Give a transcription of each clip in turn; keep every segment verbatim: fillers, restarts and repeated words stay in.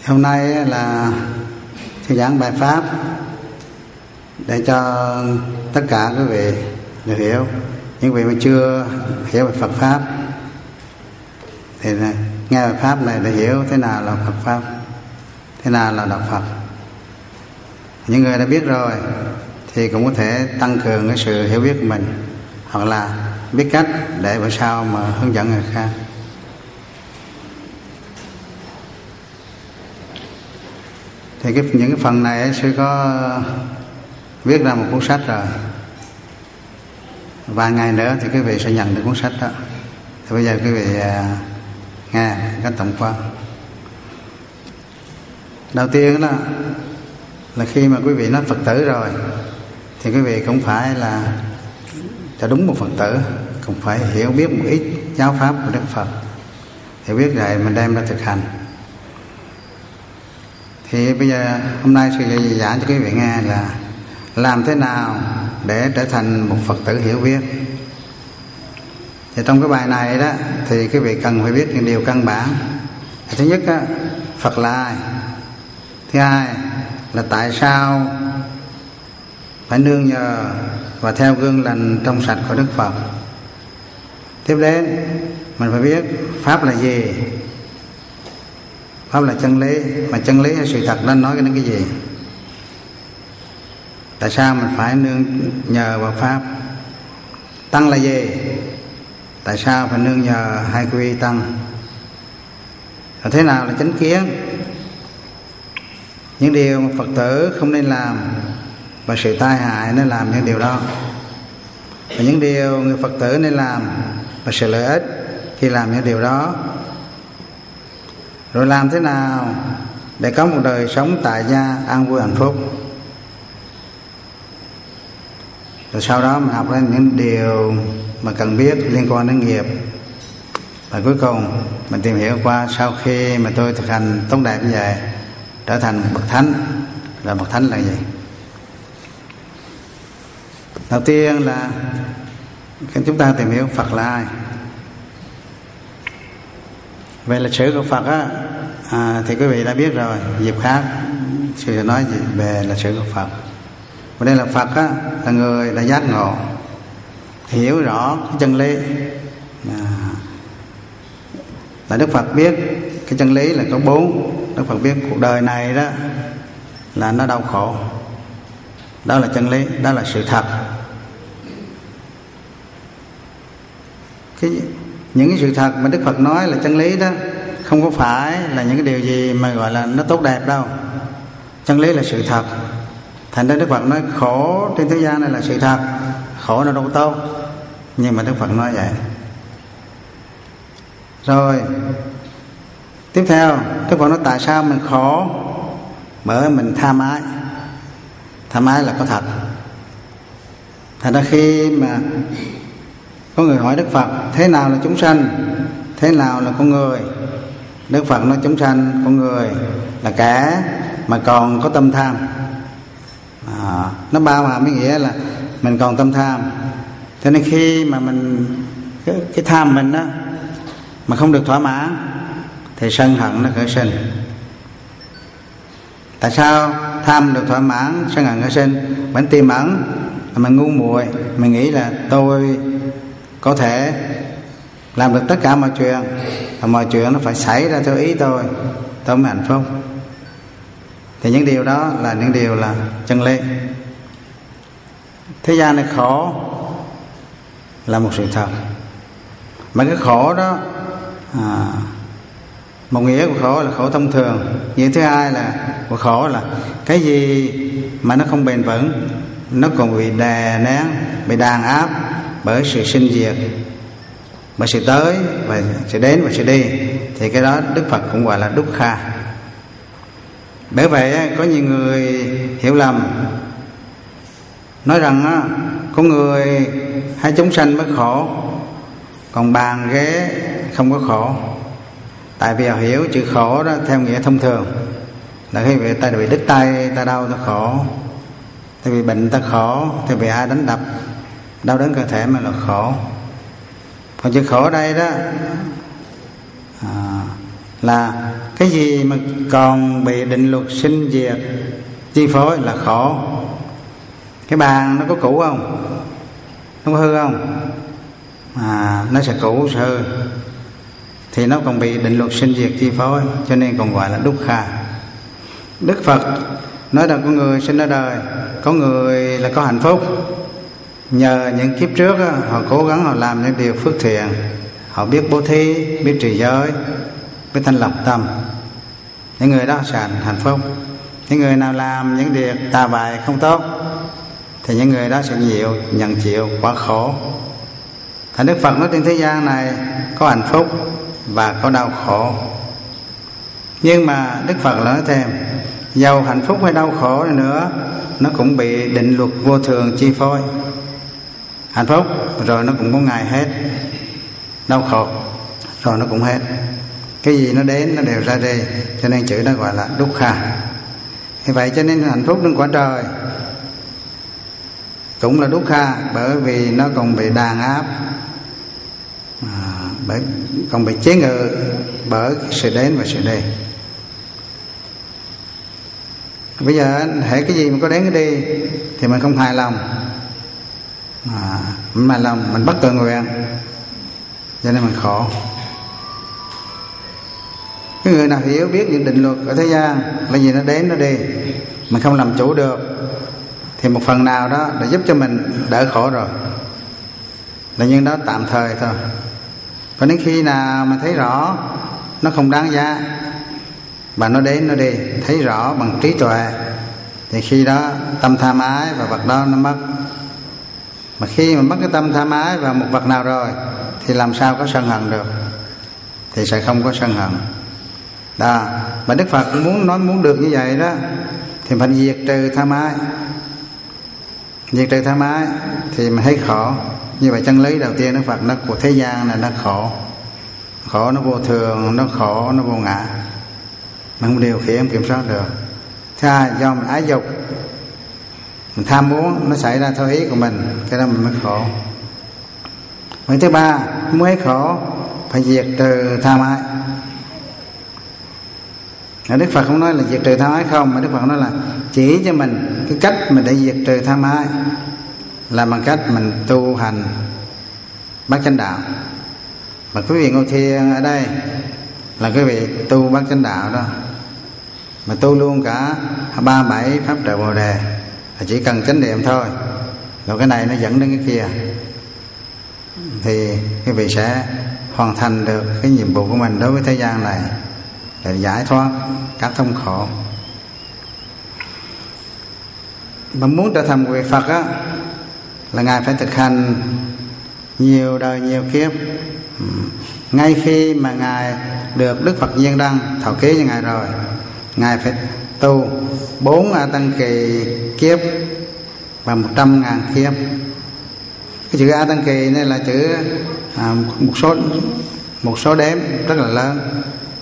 Hôm nay là thuyết giảng bài pháp để cho tất cả quý vị được hiểu. Những vị mà chưa hiểu về Phật pháp thì nghe bài pháp này để hiểu thế nào là Phật pháp, thế nào là đạo Phật. Những người đã biết rồi thì cũng có thể tăng cường cái sự hiểu biết của mình, hoặc là biết cách để bữa sau mà hướng dẫn người khác. Thì cái, những cái phần này sư có viết ra một cuốn sách rồi. Vài ngày nữa thì quý vị sẽ nhận được cuốn sách đó. Thì bây giờ quý vị uh, nghe cách tổng quan. Đầu tiên đó là khi mà quý vị nói Phật tử rồi thì quý vị cũng phải là cho đúng một Phật tử, cũng phải hiểu biết một ít giáo pháp của Đức Phật, hiểu biết rồi mình đem ra thực hành. Thì bây giờ hôm nay sư sẽ giảng cho quý vị nghe là làm thế nào để trở thành một Phật tử hiểu biết. Thì trong cái bài này đó thì quý vị cần phải biết những điều căn bản. Thứ nhất đó, Phật là ai? Thứ hai là tại sao phải nương nhờ và theo gương lành trong sạch của Đức Phật. Tiếp đến mình phải biết pháp là gì. Pháp là chân lý, mà chân lý hay sự thật nó nói đến cái gì? Tại sao mình phải nương nhờ vào pháp? Tăng là gì? Tại sao phải nương nhờ hai quy tăng? Và thế nào là chánh kiến? Những điều mà Phật tử không nên làm và sự tai hại nên làm những điều đó, và những điều người Phật tử nên làm và sự lợi ích khi làm những điều đó. Rồi làm thế nào để có một đời sống tại gia an vui hạnh phúc. Rồi sau đó mình học ra những điều mà cần biết liên quan đến nghiệp. Và cuối cùng mình tìm hiểu qua sau khi mà tôi thực hành tốt đẹp như vậy, trở thành một bậc thánh. Là bậc thánh là gì? Đầu tiên là chúng ta tìm hiểu Phật là ai. Về lịch sử của Phật á, à, thì quý vị đã biết rồi. Dịp khác sư sẽ nói gì về lịch sử của Phật. Và đây là Phật á, là người đã giác ngộ, hiểu rõ cái chân lý. à, là Đức Phật biết cái chân lý là có bốn. Đức Phật biết cuộc đời này đó là nó đau khổ, đó là chân lý, đó là sự thật. Cái, những cái sự thật mà Đức Phật nói là chân lý đó không có phải là những cái điều gì mà gọi là nó tốt đẹp đâu. Chân lý là sự thật. Thành ra Đức Phật nói khổ trên thế gian này là sự thật, khổ nó đâu có tốt, nhưng mà Đức Phật nói vậy. Rồi tiếp theo Đức Phật nói tại sao mình khổ? Bởi mình tham ái. Tham ái là có thật. Thành ra khi mà có người hỏi Đức Phật thế nào là chúng sanh, thế nào là con người, Đức Phật nói chúng sanh, con người là kẻ mà còn có tâm tham. à, Nó bao hàm cái nghĩa là mình còn tâm tham. Cho nên khi mà mình cái, cái tham mình đó mà không được thỏa mãn thì sân hận nó khởi sinh. Tại sao tham được thỏa mãn sân hận khởi sinh? Vẫn tiềm ẩn là mình ngu muội, mình nghĩ là tôi có thể làm được tất cả mọi chuyện, và mọi chuyện nó phải xảy ra theo ý tôi, tôi mới hạnh phúc. Thì những điều đó là những điều là chân lý. Thế gian này khổ là một sự thật. Mà cái khổ đó à, một nghĩa của khổ là khổ thông thường. Nghĩa thứ hai là của khổ là cái gì mà nó không bền vững, nó còn bị đè nén, bị đàn áp bởi sự sinh diệt, bởi sự tới và sự đến và sự đi. Thì cái đó Đức Phật cũng gọi là dukkha. Bởi vậy có nhiều người hiểu lầm, nói rằng có người hay chúng sanh mới khổ, còn bàn ghế không có khổ. Tại vì họ hiểu chữ khổ đó theo nghĩa thông thường là khi bị ta bị đứt tay, ta đau ta khổ, ta bị bệnh ta khổ, ta bị ai đánh đập đau đớn cơ thể mà là khổ. Còn chữ khổ đây đó à, là cái gì mà còn bị định luật sinh diệt chi phối là khổ. Cái bàn nó có cũ không? Nó có hư không? À, nó sẽ cũ, sẽ hư, thì nó còn bị định luật sinh diệt chi phối, cho nên còn gọi là dukkha. Đức Phật nói là con người sinh ra đời, có người là có hạnh phúc nhờ những kiếp trước đó, họ cố gắng họ làm những điều phước thiện, họ biết bố thí, biết trì giới, biết thanh lọc tâm, những người đó sẽ hạnh phúc. Những người nào làm những điều tà bại không tốt thì những người đó sẽ chịu nhận chịu quả khổ. Thành Đức Phật nói trên thế gian này có hạnh phúc và có đau khổ. Nhưng mà Đức Phật nói thêm, dầu hạnh phúc hay đau khổ này nữa, nó cũng bị định luật vô thường chi phối. Hạnh phúc rồi nó cũng có ngày hết, đau khổ rồi nó cũng hết. Cái gì nó đến nó đều ra đi, cho nên chữ đó gọi là dukkha. Vì vậy cho nên hạnh phúc trên quả trời cũng là dukkha, bởi vì nó còn bị đàn áp, à, bởi còn bị chế ngự bởi sự đến và sự đi. Bây giờ hễ cái gì mà có đến cái đi thì mình không hài lòng, à, mình hài lòng mình bất tự nguyện, cho nên mình khổ. Cái người nào hiểu biết những định luật ở thế gian là gì nó đến nó đi, mình không làm chủ được, thì một phần nào đó đã giúp cho mình đỡ khổ rồi, là nhưng đó tạm thời thôi. Và đến khi nào mà thấy rõ nó không đáng giá và nó đến nó đi, thấy rõ bằng trí tuệ, thì khi đó tâm tham ái và vật đó nó mất. Mà khi mà mất cái tâm tham ái vào một vật nào rồi thì làm sao có sân hận được, thì sẽ không có sân hận đó. Mà Đức Phật muốn nói muốn được như vậy đó thì phải diệt trừ tham ái. Diệt trừ tham ái thì mình thấy khổ. Như vậy chân lý đầu tiên Đức Phật nó của thế gian này nó khổ. Khổ nó vô thường, nó khổ, nó vô ngã, mình không điều khiển, kiểm soát được. Thứ hai, do mình ái dục, mình tham muốn, nó xảy ra theo ý của mình, cái đó mình mới khổ. Vậy thứ ba, muốn hết khổ phải diệt trừ tham ái. Đức Phật không nói là diệt trừ tham ái không, mà Đức Phật nói là chỉ cho mình cái cách mình để diệt trừ tham ái là bằng cách mình tu hành bát chánh đạo. Mà quý vị ngồi thiền ở đây là quý vị tu bát chánh đạo đó, mà tu luôn cả ba bảy pháp trợ bồ đề, là chỉ cần chánh niệm thôi, rồi cái này nó dẫn đến cái kia, thì quý vị sẽ hoàn thành được cái nhiệm vụ của mình đối với thế gian này, để giải thoát các thống khổ. Mà muốn trở thành một vị Phật á, là Ngài phải thực hành nhiều đời nhiều kiếp. Ngay khi mà Ngài được Đức Phật Nhiên Đăng thọ ký cho Ngài rồi, Ngài phải tu bốn A Tăng Kỳ kiếp và một trăm ngàn kiếp. Cái chữ A Tăng Kỳ này là chữ à, một số một số đếm rất là lớn,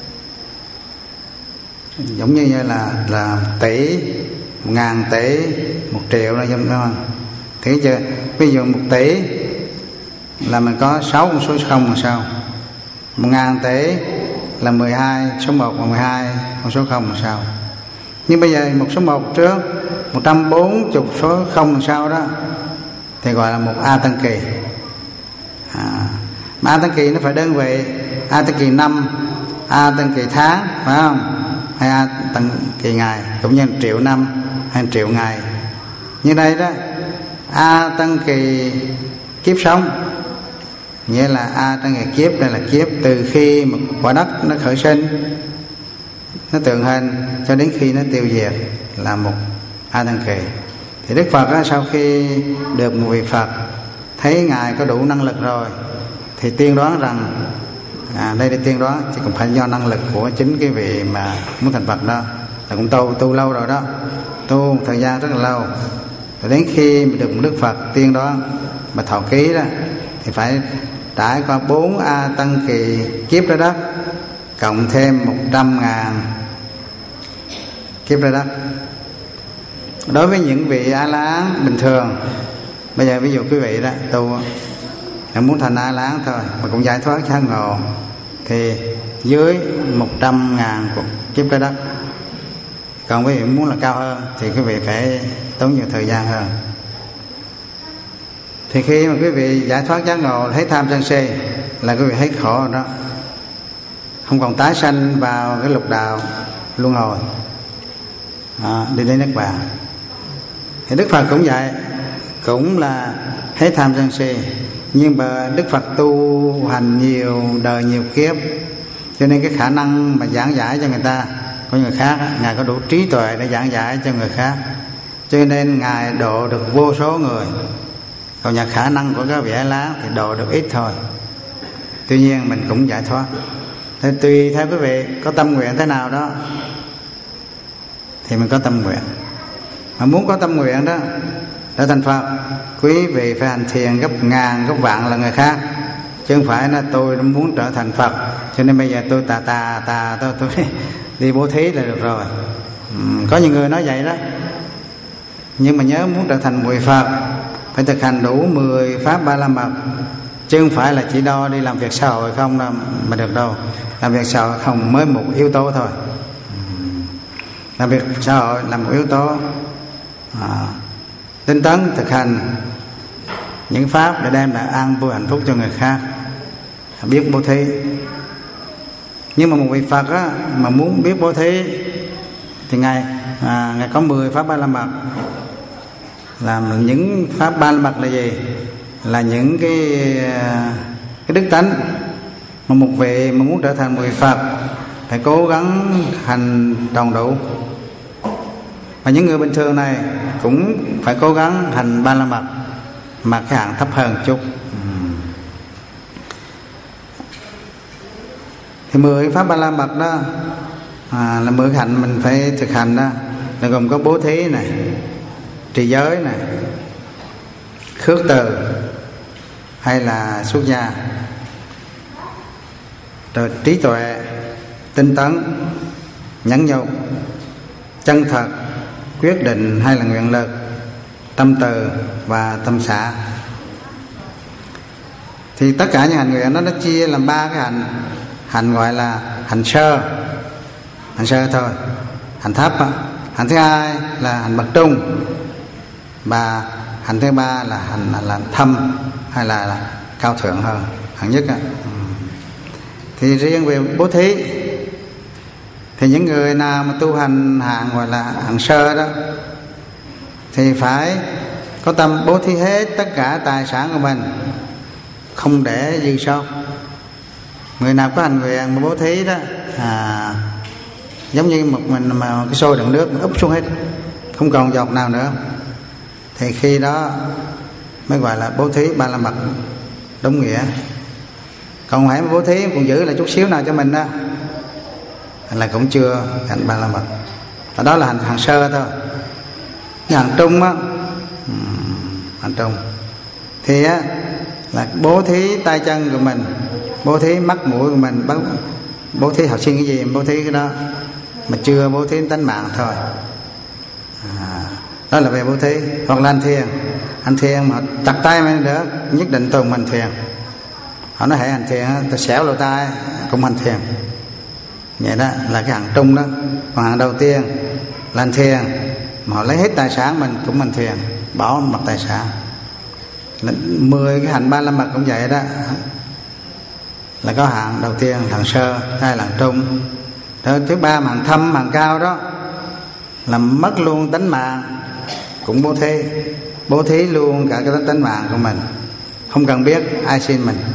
giống như là là tỷ, một ngàn tỷ, một triệu là giống đó. Thấy chưa? Ví dụ một tỷ là mình có sáu con số không là sao? Một ngàn tỷ là mười hai, số một và mười hai con số không là sao? Nhưng bây giờ một số một trước, một trăm bốn mươi số không là sao đó, thì gọi là một A Tăng Kỳ. À, mà A Tăng Kỳ nó phải đơn vị, A Tăng Kỳ năm, A Tăng Kỳ tháng, phải không? Hay A Tăng Kỳ ngày, cũng như triệu năm hay triệu ngày. Như đây đó, A Tăng Kỳ kiếp sống, nghĩa là A Tăng Kỳ kiếp, đây là kiếp từ khi một quả đất nó khởi sinh, nó tượng hình cho đến khi nó tiêu diệt, là một A Tăng Kỳ. Thì Đức Phật á, sau khi được một vị Phật thấy Ngài có đủ năng lực rồi, thì tiên đoán rằng à, đây là tiên đoán, chứ không phải do năng lực của chính cái vị mà muốn thành Phật đó, là cũng tu tu lâu rồi đó, tu một thời gian rất là lâu. Rồi đến khi mà được một Đức Phật tiên đoán mà thọ ký đó, thì phải trải qua bốn A Tăng Kỳ kiếp ra đất, cộng thêm một trăm ngàn kiếp ra đất. Đối với những vị A La Hán bình thường, bây giờ ví dụ quý vị đó tu muốn thành A La Hán thôi mà cũng giải thoát giác ngộ, thì dưới một trăm ngàn kiếp trái đất. Còn quý vị muốn là cao hơn thì quý vị phải tốn nhiều thời gian hơn. Thì khi mà quý vị giải thoát giác ngộ thấy tham sân si là quý vị hết khổ rồi đó, không còn tái sanh vào cái lục đạo luân hồi, à, đi đến Niết Bàn. Thì Đức Phật cũng vậy, cũng là hết tham sân si, nhưng mà Đức Phật tu hành nhiều đời nhiều kiếp, cho nên cái khả năng mà giảng giải cho người ta, có người khác, Ngài có đủ trí tuệ để giảng giải cho người khác, cho nên Ngài độ được vô số người. Còn nhà khả năng của các vị A La thì độ được ít thôi. Tuy nhiên mình cũng giải thoát. Thì tùy theo quý vị có tâm nguyện thế nào đó thì mình có tâm nguyện. Mà muốn có tâm nguyện đó để thành Phật, quý vị phải hành thiền gấp ngàn gấp vạn là người khác, chứ không phải là tôi muốn trở thành Phật cho nên bây giờ tôi tà tà tà tôi, tôi đi bố thí là được rồi. Ừ, có những người nói vậy đó. Nhưng mà nhớ muốn trở thành người Phật phải thực hành đủ mười pháp ba la mật, chứ không phải là chỉ đo đi làm việc xã hội không đâu mà được đâu. Làm việc xã hội không mới một yếu tố thôi. Làm việc xã hội là một yếu tố. À, tinh tấn thực hành những pháp để đem lại an vui hạnh phúc cho người khác, biết bố thí. Nhưng mà một vị Phật á, mà muốn biết bố thí thì ngài à, ngài có mười pháp ba la mật. Làm những pháp ba la mật là gì? Là những cái cái đức tánh mà một vị mà muốn trở thành một vị Phật phải cố gắng hành tròn đủ. Và những người bình thường này cũng phải cố gắng hành ba la mật mà cái hạng thấp hơn chút. Thì mười pháp ba la mật đó à, là mười hạnh mình phải thực hành đó, là gồm có bố thí này, trì giới này, khước từ hay là xuất gia, rồi trí tuệ, tinh tấn, nhẫn nhục, chân thật, quyết định hay là nguyện lực, tâm từ và tâm xả. Thì tất cả những hành nguyện đó nó chia làm ba cái hành. Hành gọi là hành sơ, hành sơ thôi, hành thấp đó. Hành thứ hai là hành bậc trung, và hành thứ ba là hành là thâm hay là, là cao thượng hơn, hạng nhất đó. Thì riêng về bố thí thì những người nào mà tu hành hạng gọi là hạng sơ đó thì phải có tâm bố thí hết tất cả tài sản của mình, không để dư sót. Người nào có hành nguyện mà bố thí đó à, giống như một mình mà cái xô đựng nước úp xuống hết, không còn giọt nào nữa, thì khi đó mới gọi là bố thí ba la mật đúng nghĩa. Còn hãy bố thí cũng giữ là chút xíu nào cho mình đó là cũng chưa hành ba la mật. Và đó là hành hàng sơ thôi. Cái hàng trung á, hành trung thì á là bố thí tay chân của mình, bố thí mắt mũi của mình, bố thí học sinh cái gì bố thí cái đó, mà chưa bố thí tánh mạng thôi. À, đó là về bố thí. Hoặc là hành thiền, hành thiền mà chặt tay mới được, nhất định tuần mình thiền. Họ nói hãy hành thiền, ta xẻo lỗ tai cũng hành thiền. Vậy đó là cái hạng trung đó. Còn hạng đầu tiên là hành thiền mà họ lấy hết tài sản mình cũng hành thiền, bỏ mặt tài sản. Mười cái hạnh ba la mật cũng vậy đó. Là có hạng đầu tiên hạng sơ, hai là hạng trung, rồi thứ ba hạng thâm, hạng cao đó là mất luôn tánh mạng cũng bố thí, bố thí luôn cả cái tánh mạng của mình, không cần biết ai xin mình.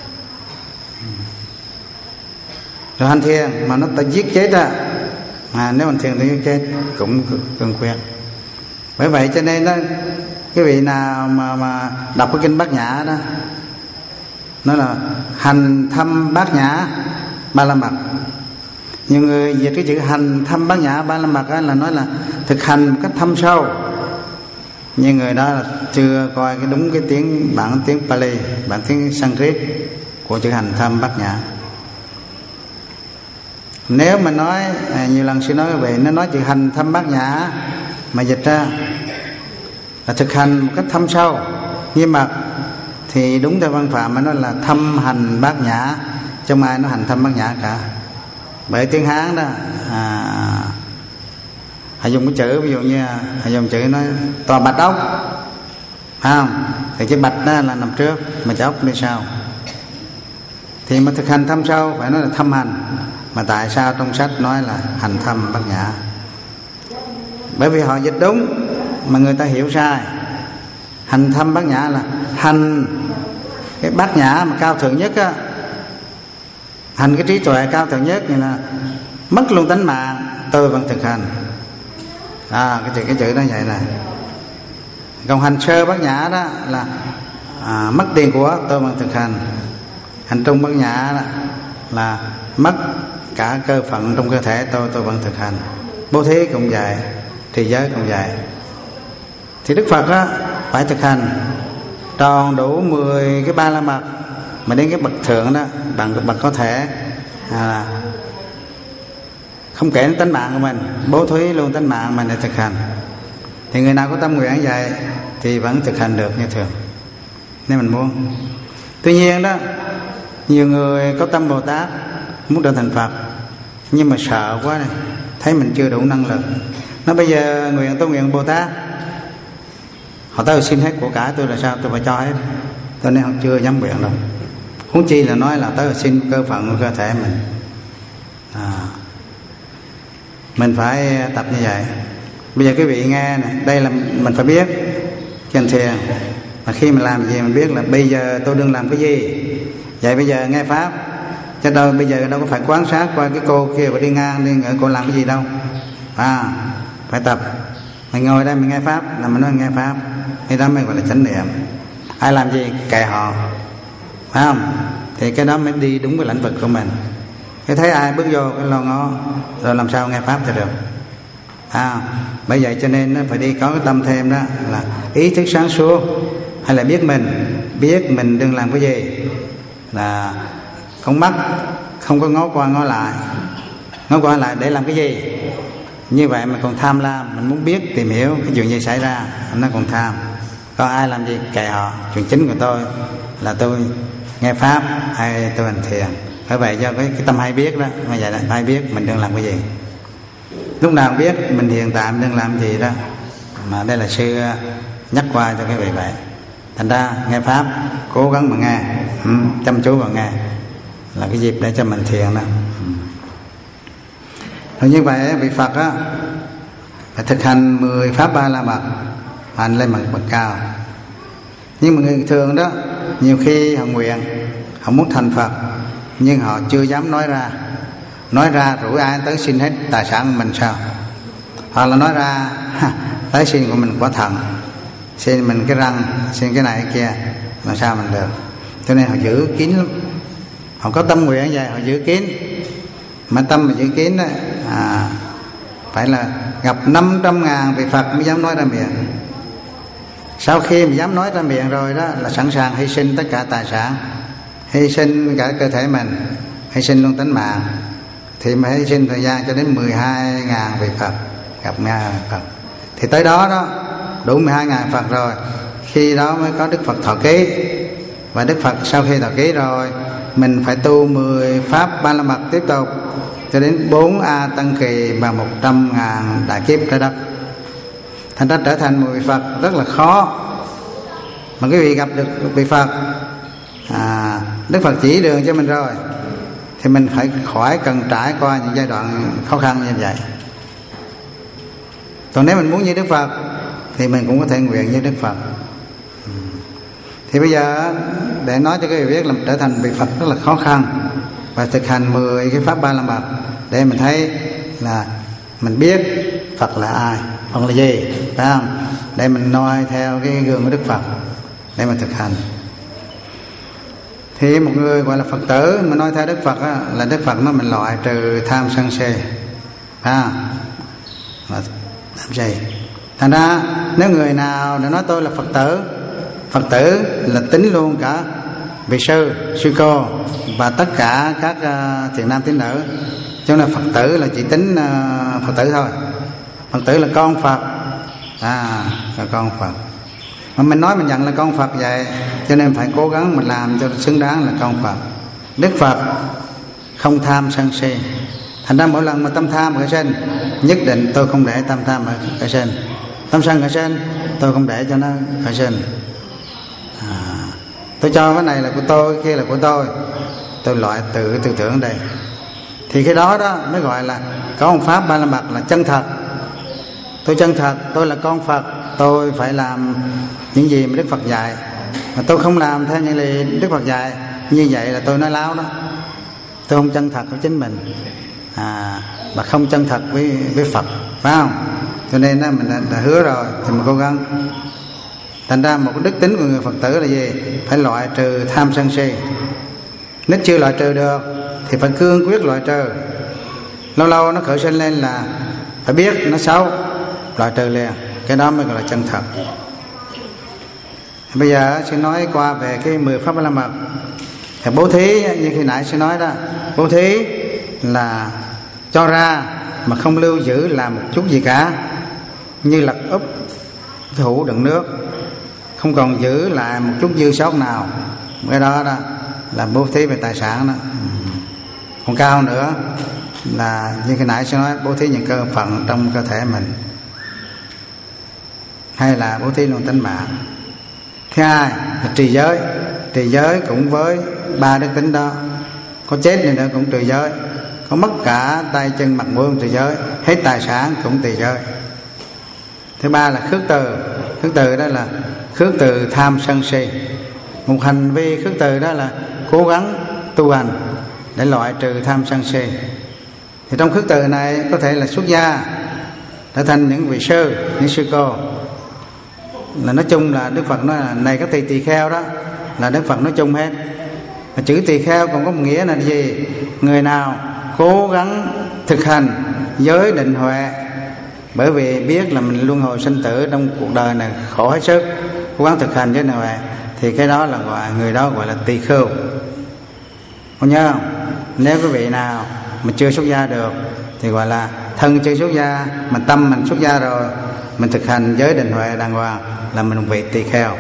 Rồi hành thiền mà nó ta giết chết á, à, nếu hành thiền thì giết chết cũng cường quyết. Bởi vậy cho nên đó, cái vị nào mà, mà đọc cái kinh Bát Nhã đó, nó là hành thâm Bát Nhã ba la mật. Nhiều người về cái chữ hành thâm Bát Nhã ba la mật á, là nói là thực hành một cách thâm sâu. Nhưng người đó là chưa coi cái đúng cái tiếng bản tiếng Pali, bản tiếng Sanskrit của chữ hành thâm Bát Nhã. Nếu mà nói à, nhiều lần sư nói vậy, nó nói chữ hành thâm Bát Nhã mà dịch ra là thực hành một cách thâm sâu nghiêm mật, thì đúng theo văn phạm mà nó là thâm hành Bát Nhã, chứ không ai nó hành thâm Bát Nhã cả. Bởi tiếng Hán đó à, họ dùng cái chữ, ví dụ như họ dùng chữ nói tòa bạch ốc, phải không? Thì cái bạch đó là nằm trước mà cái ốc đi sau. Thì mà thực hành thâm sâu phải nói là thâm hành. Mà tại sao trong sách nói là hành thâm bát nhã? Bởi vì họ dịch đúng mà người ta hiểu sai. Hành thâm bát nhã là hành cái bát nhã mà cao thượng nhất á, hành cái trí tuệ cao thượng nhất, như là mất luôn tánh mạng tôi vẫn thực hành. À, cái chữ cái chữ đó vậy này. Còn hành sơ bát nhã đó là à, mất tiền của tôi vẫn thực hành. Hành trung bát nhã đó là mất cả cơ phận trong cơ thể tôi tôi vẫn thực hành. Bố thí cũng vậy, trì giới cũng vậy. Thì Đức Phật á phải thực hành tròn đủ mười cái ba la mật, mà đến cái bậc thượng đó bạn bạn có thể à, không kể đến tính mạng của mình, bố thí luôn tính mạng mình để thực hành. Thì người nào có tâm nguyện vậy thì vẫn thực hành được như thường nếu mình muốn. Tuy nhiên đó, nhiều người có tâm Bồ Tát muốn trở thành Phật, nhưng mà sợ quá này, thấy mình chưa đủ năng lực. Nó bây giờ nguyện tôi nguyện Bồ Tát, họ tới xin hết của cải tôi là sao, tôi phải cho hết. Cho nên họ chưa dám nguyện đâu. Huống chi là nói là tới xin cơ phận của cơ thể mình. À, mình phải tập như vậy. Bây giờ quý vị nghe này, đây là mình phải biết trên thiền. Mà khi mình làm gì mình biết là bây giờ tôi đừng làm cái gì. Vậy bây giờ nghe pháp, chứ đâu bây giờ đâu có phải quan sát qua cái cô kia và đi ngang đi ngỡ cô làm cái gì đâu. À, phải tập. Mình ngồi đây mình nghe pháp là mình nói nghe pháp, thì đó mới gọi là chánh niệm. Ai làm gì kệ họ, phải không? Thì cái đó mới đi đúng với lĩnh vực của mình. Cái thấy ai bước vô cái lo ngó rồi làm sao nghe pháp cho được. À, bởi vậy cho nên nó phải đi có cái tâm thêm đó là ý thức sáng suốt, hay là biết mình, biết mình đừng làm cái gì, là con mắt không có ngó qua ngó lại. Ngó qua lại để làm cái gì? Như vậy mà còn tham lam, mình muốn biết tìm hiểu cái chuyện gì xảy ra, nó còn tham. Còn ai làm gì kệ họ, chuyện chính của tôi là tôi nghe pháp hay tôi hành thiền. Bởi vậy do cái, cái tâm hay biết đó, mà vậy là hay biết mình đừng làm cái gì. Lúc nào biết mình hiện tại mình đừng làm gì đó. Mà đây là sư nhắc qua cho cái vị vậy. Thành ra nghe pháp cố gắng mà nghe, ừ, chăm chú vào nghe là cái dịp để cho mình thiền đó. Ừ. Rồi như vậy vị Phật á phải thực hành mười pháp ba la mật, hành lên bậc cao. Nhưng mà người thường đó, nhiều khi họ nguyện, họ muốn thành Phật, nhưng họ chưa dám nói ra. Nói ra rủi ai tới xin hết tài sản của mình sao? Hoặc là nói ra tới xin của mình quả thần, xin mình cái răng, xin cái này cái kia, làm sao mình được. Cho nên họ giữ kín lắm. Họ có tâm nguyện vậy họ giữ kín. Mà tâm mà giữ kín đó, à, phải là gặp năm trăm ngàn vị Phật mới dám nói ra miệng. Sau khi mà dám nói ra miệng rồi đó là sẵn sàng hy sinh tất cả tài sản, hy sinh cả cơ thể mình, hy sinh luôn tính mạng. Thì mới hy sinh thời gian cho đến mười hai ngàn vị Phật, gặp mười hai ngàn Phật. Thì tới đó đó đủ mười hai ngàn Phật rồi, khi đó mới có Đức Phật thọ ký. Và Đức Phật sau khi thọ ký rồi, mình phải tu mười pháp ba la mật tiếp tục cho đến bốn A Tăng Kỳ và một trăm ngàn đại kiếp trái đất. Thành ra trở thành một vị Phật rất là khó. Mà quý vị gặp được vị Phật, à, Đức Phật chỉ đường cho mình rồi, thì mình phải khỏi cần trải qua những giai đoạn khó khăn như vậy. Còn nếu mình muốn như Đức Phật thì mình cũng có thể nguyện như Đức Phật. Thì bây giờ để nói cho các vị biết là trở thành vị Phật rất là khó khăn, và thực hành mười cái pháp ba la mật để mình thấy là mình biết Phật là ai, Phật là gì, phải không? Để mình noi theo cái gương của Đức Phật để mình thực hành. Thì một người gọi là Phật tử mà nói theo Đức Phật á, là Đức Phật nói mình loại trừ tham sân si, à, làm gì? Thành ra nếu người nào đã nói tôi là Phật tử, Phật tử là tính luôn cả vị sư, sư cô và tất cả các uh, thiện nam tín nữ. Cho nên Phật tử là chỉ tính uh, Phật tử thôi. Phật tử là con Phật, à, là con Phật. Mà mình nói mình nhận là con Phật vậy, cho nên phải cố gắng mình làm cho xứng đáng là con Phật. Đức Phật không tham sân si, Thành ra mỗi lần mà tâm tham khởi sinh, nhất định tôi không để tâm tham khởi sinh. Tâm sân khởi sinh, tôi không để cho nó khởi sinh. à, Tôi cho cái này là của tôi, kia là của tôi, tôi loại tự tư tưởng đây. Thì cái đó đó mới gọi là có một pháp ba la mật là chân thật. Tôi chân thật, tôi là con Phật, tôi phải làm những gì mà Đức Phật dạy. Mà tôi không làm theo những lời Đức Phật dạy, như vậy là tôi nói láo đó. Tôi không chân thật với chính mình, à, mà không chân thật với, với Phật, phải không? Cho nên đó, mình đã, đã hứa rồi thì mình cố gắng. Thành ra một cái đức tính của người Phật tử là gì? Phải loại trừ tham sân si. Nếu chưa loại trừ được thì phải cương quyết loại trừ. Lâu lâu nó khởi sinh lên là phải biết nó xấu, loại trừ liền. Cái đó mới gọi là chân thật. Bây giờ sẽ nói qua về cái mười pháp ba la mật. Thì bố thí như khi nãy sẽ nói đó, bố thí là cho ra mà không lưu giữ làm một chút gì cả, như lật úp cái hũ đựng nước, không còn giữ lại một chút dư sót nào. Cái đó đó là bố thí về tài sản đó. Còn cao nữa là như khi nãy sẽ nói bố thí những cơ phận trong cơ thể mình, hay là bố thí luôn tính mạng. Thứ hai là trì giới. Trì giới cũng với ba đức tính đó. Có chết đi nữa cũng trì giới, có mất cả tay chân mặt mũi cũng trì giới, hết tài sản cũng trì giới. Thứ ba là khước từ. Khước từ đó là khước từ tham sân si. Một hành vi khước từ đó là cố gắng tu hành để loại trừ tham sân si. Thì trong khước từ này có thể là xuất gia, trở thành những vị sư, những sư cô. Là nói chung là Đức Phật nói là này các thầy tỳ kheo đó, là Đức Phật nói chung hết. Mà chữ tỳ kheo còn có một nghĩa là gì? Người nào cố gắng thực hành giới định huệ, bởi vì biết là mình luân hồi sinh tử trong cuộc đời này khổ hết sức, cố gắng thực hành giới định huệ, thì cái đó là gọi người đó gọi là tỳ khưu. Có nhớ không? Nếu cái vị nào mà chưa xuất gia được thì gọi là thân chưa xuất gia, mà tâm mình xuất gia rồi, mình thực hành giới định huệ đàng hoàng, là mình một vị tỳ kheo.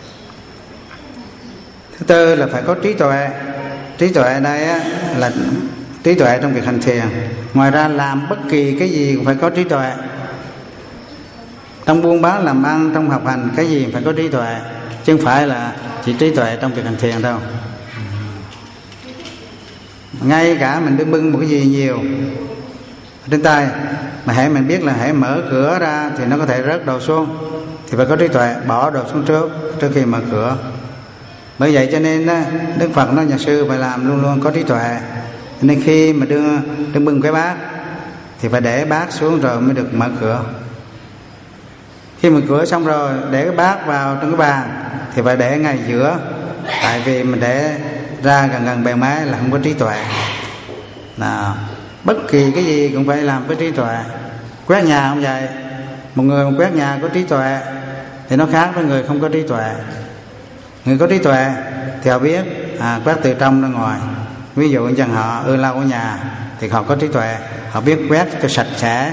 Thứ tư là phải có trí tuệ. Trí tuệ ở đây á, là trí tuệ trong việc hành thiền. Ngoài ra làm bất kỳ cái gì cũng phải có trí tuệ. Trong buôn bán làm ăn, trong học hành, cái gì phải có trí tuệ, chứ không phải là chỉ trí tuệ trong việc hành thiền đâu. Ngay cả mình đứng bưng một cái gì nhiều trên tay, mà hãy mình biết là hãy mở cửa ra thì nó có thể rớt đồ xuống, thì phải có trí tuệ bỏ đồ xuống trước trước khi mở cửa. Bởi vậy cho nên Đức Phật nói nhà sư phải làm luôn luôn có trí tuệ. Nên khi mà đưa đưa bưng cái bát thì phải để bát xuống rồi mới được mở cửa. Khi mở cửa xong rồi để cái bát vào trong cái bàn thì phải để ngay giữa, tại vì mình để ra gần gần bề máy là không có trí tuệ. Nào, bất kỳ cái gì cũng phải làm với trí tuệ. Quét nhà không vậy. Một người mà quét nhà có trí tuệ thì nó khác với người không có trí tuệ. Người có trí tuệ thì họ biết à, quét từ trong ra ngoài. Ví dụ như chẳng họ ưa lau ở nhà thì họ có trí tuệ, họ biết quét cho sạch sẽ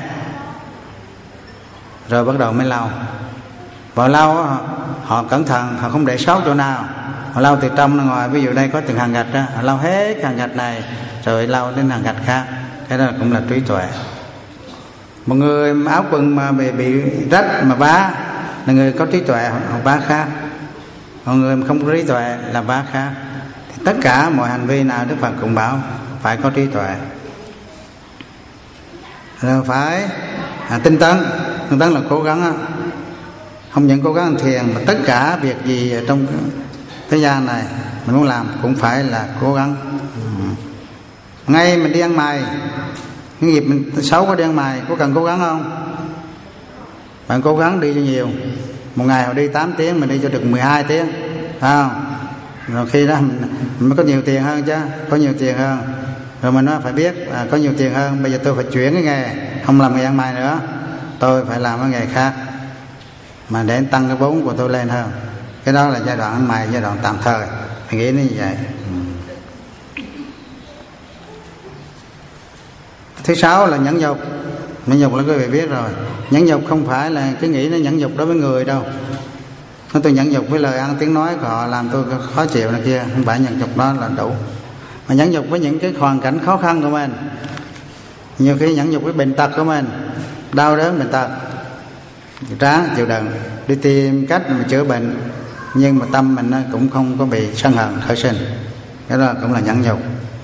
rồi bắt đầu mới lau. Và lau họ, họ cẩn thận, họ không để sót chỗ nào. Họ lau từ trong ra ngoài. Ví dụ đây có từng hàng gạch đó, họ lau hết hàng gạch này rồi lau đến hàng gạch khác. Cái đó cũng là trí tuệ. Một người áo quần mà bị, bị rách mà vá là người có trí tuệ, họ vá khác. Còn người mà không có trí tuệ là vá khác. Thì tất cả mọi hành vi nào Đức Phật cũng bảo phải có trí tuệ. Rồi phải à, tinh tấn. Tinh tấn là cố gắng đó. Không những cố gắng hành thiền mà tất cả việc gì trong thế gian này mình muốn làm cũng phải là cố gắng. ừ. Ngay mình đi ăn mày, cái nghiệp mình xấu có đi ăn mày, có cần cố gắng không? Bạn cố gắng đi cho nhiều. Một ngày họ đi tám tiếng, mình đi cho được mười hai tiếng, phải không? Rồi khi đó mình, mình mới có nhiều tiền hơn chứ, có nhiều tiền hơn. Rồi mình nói phải biết à, có nhiều tiền hơn, bây giờ tôi phải chuyển cái nghề, không làm nghề ăn mày nữa, tôi phải làm cái nghề khác mà để tăng cái vốn của tôi lên hơn. Cái đó là giai đoạn ăn mày, giai đoạn tạm thời. Mình nghĩ như vậy. Thứ sáu là nhẫn nhục. Nhẫn nhục là quý vị biết rồi. Nhẫn nhục không phải là cái nghĩ nó nhẫn nhục đối với người đâu. Nói tôi nhẫn nhục với lời ăn tiếng nói của họ làm tôi khó chịu này kia, không phải nhẫn nhục đó là đủ. Mà nhẫn nhục với những cái hoàn cảnh khó khăn của mình. Nhiều khi nhẫn nhục cái bệnh tật của mình, đau đớn bệnh tật, ráng chịu đựng, đi tìm cách mà chữa bệnh, nhưng mà tâm mình nó cũng không có bị sân hận khởi sinh. Cái đó cũng là nhẫn nhục.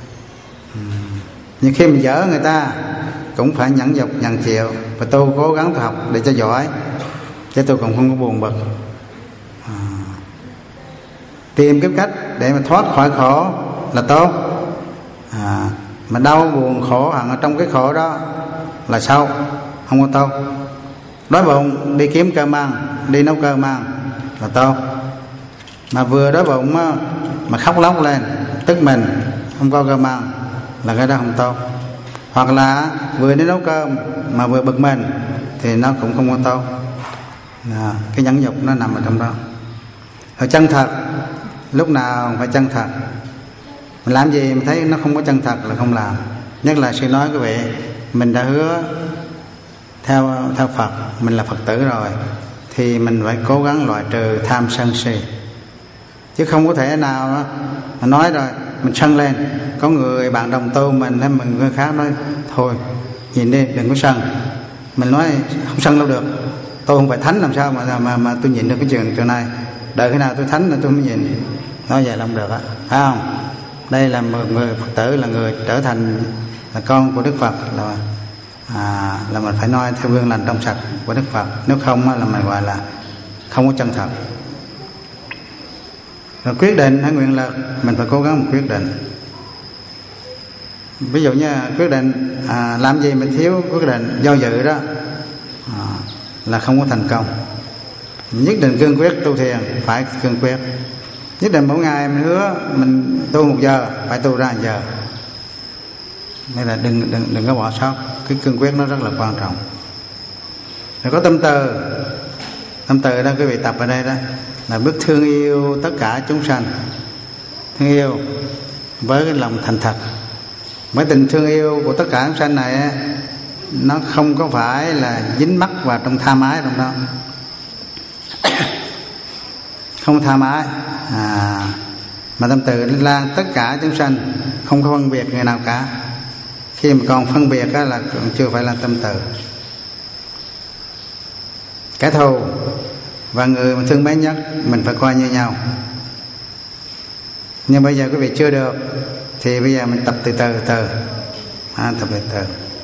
Nhưng khi mình dở người ta cũng phải nhẫn nhục nhận chịu, và tôi cố gắng học để cho giỏi, chứ tôi cũng không có buồn bực. À, tìm cái cách để mà thoát khỏi khổ là tốt. À, mà đau buồn khổ hẳn ở trong cái khổ đó là xấu, không có tốt. Đói bụng đi kiếm cơm ăn, đi nấu cơm ăn là tốt. Mà vừa đói bụng á, mà khóc lóc lên tức mình không có cơm ăn là cái đó không tốt. Hoặc là vừa đi nấu cơm mà vừa bực mình thì nó cũng không có tốt. À, cái nhẫn nhục nó nằm ở trong đó. Rồi chân thật, lúc nào phải chân thật. Mình làm gì mình thấy nó không có chân thật là không làm. Nhất là sư nói quý vị, mình đã hứa theo theo Phật, mình là Phật tử rồi, thì mình phải cố gắng loại trừ tham sân si. Chứ không có thể nào đó, mà nói rồi mình sân lên. Có người bạn đồng tu mình hay mình người khác nói thôi nhìn đi đừng có sân. Mình nói không sân đâu được, tôi không phải thánh làm sao mà mà mà tôi nhìn được cái chuyện chuyện này. Đợi khi nào tôi thánh là tôi mới nhìn. Nói vậy là không được á, phải không? Đây là một người Phật tử, là người trở thành là con của Đức Phật, là à, là mình phải nói theo gương lành trong sạch của Đức Phật. Nếu không là mình gọi là không có chân thật. Rồi quyết định hay nguyện lực, mình phải cố gắng một quyết định. Ví dụ như quyết định à, làm gì mình thiếu quyết định do dự đó à, là không có thành công. Nhất định cương quyết tu thiền phải cương quyết. Nhất định mỗi ngày mình hứa mình tu một giờ phải tu ra một giờ. Nên là đừng đừng đừng có bỏ sót. Cái cương quyết nó rất là quan trọng. Rồi có tâm từ. Tâm từ đó quý vị tập ở đây đó là biết thương yêu tất cả chúng sanh. Thương yêu với cái lòng thành thật. Với tình thương yêu của tất cả chúng sanh này nó không có phải là dính mắc vào trong tha mái trong đó. Không tha mái à, mà tâm từ lan tất cả chúng sanh, không có phân biệt người nào cả. Khi mà còn phân biệt là cũng chưa phải là tâm từ. Kẻ thù và người mà thương mến nhất mình phải coi như nhau. Nhưng bây giờ quý vị chưa được thì bây giờ mình tập từ từ từ à, tập từ từ.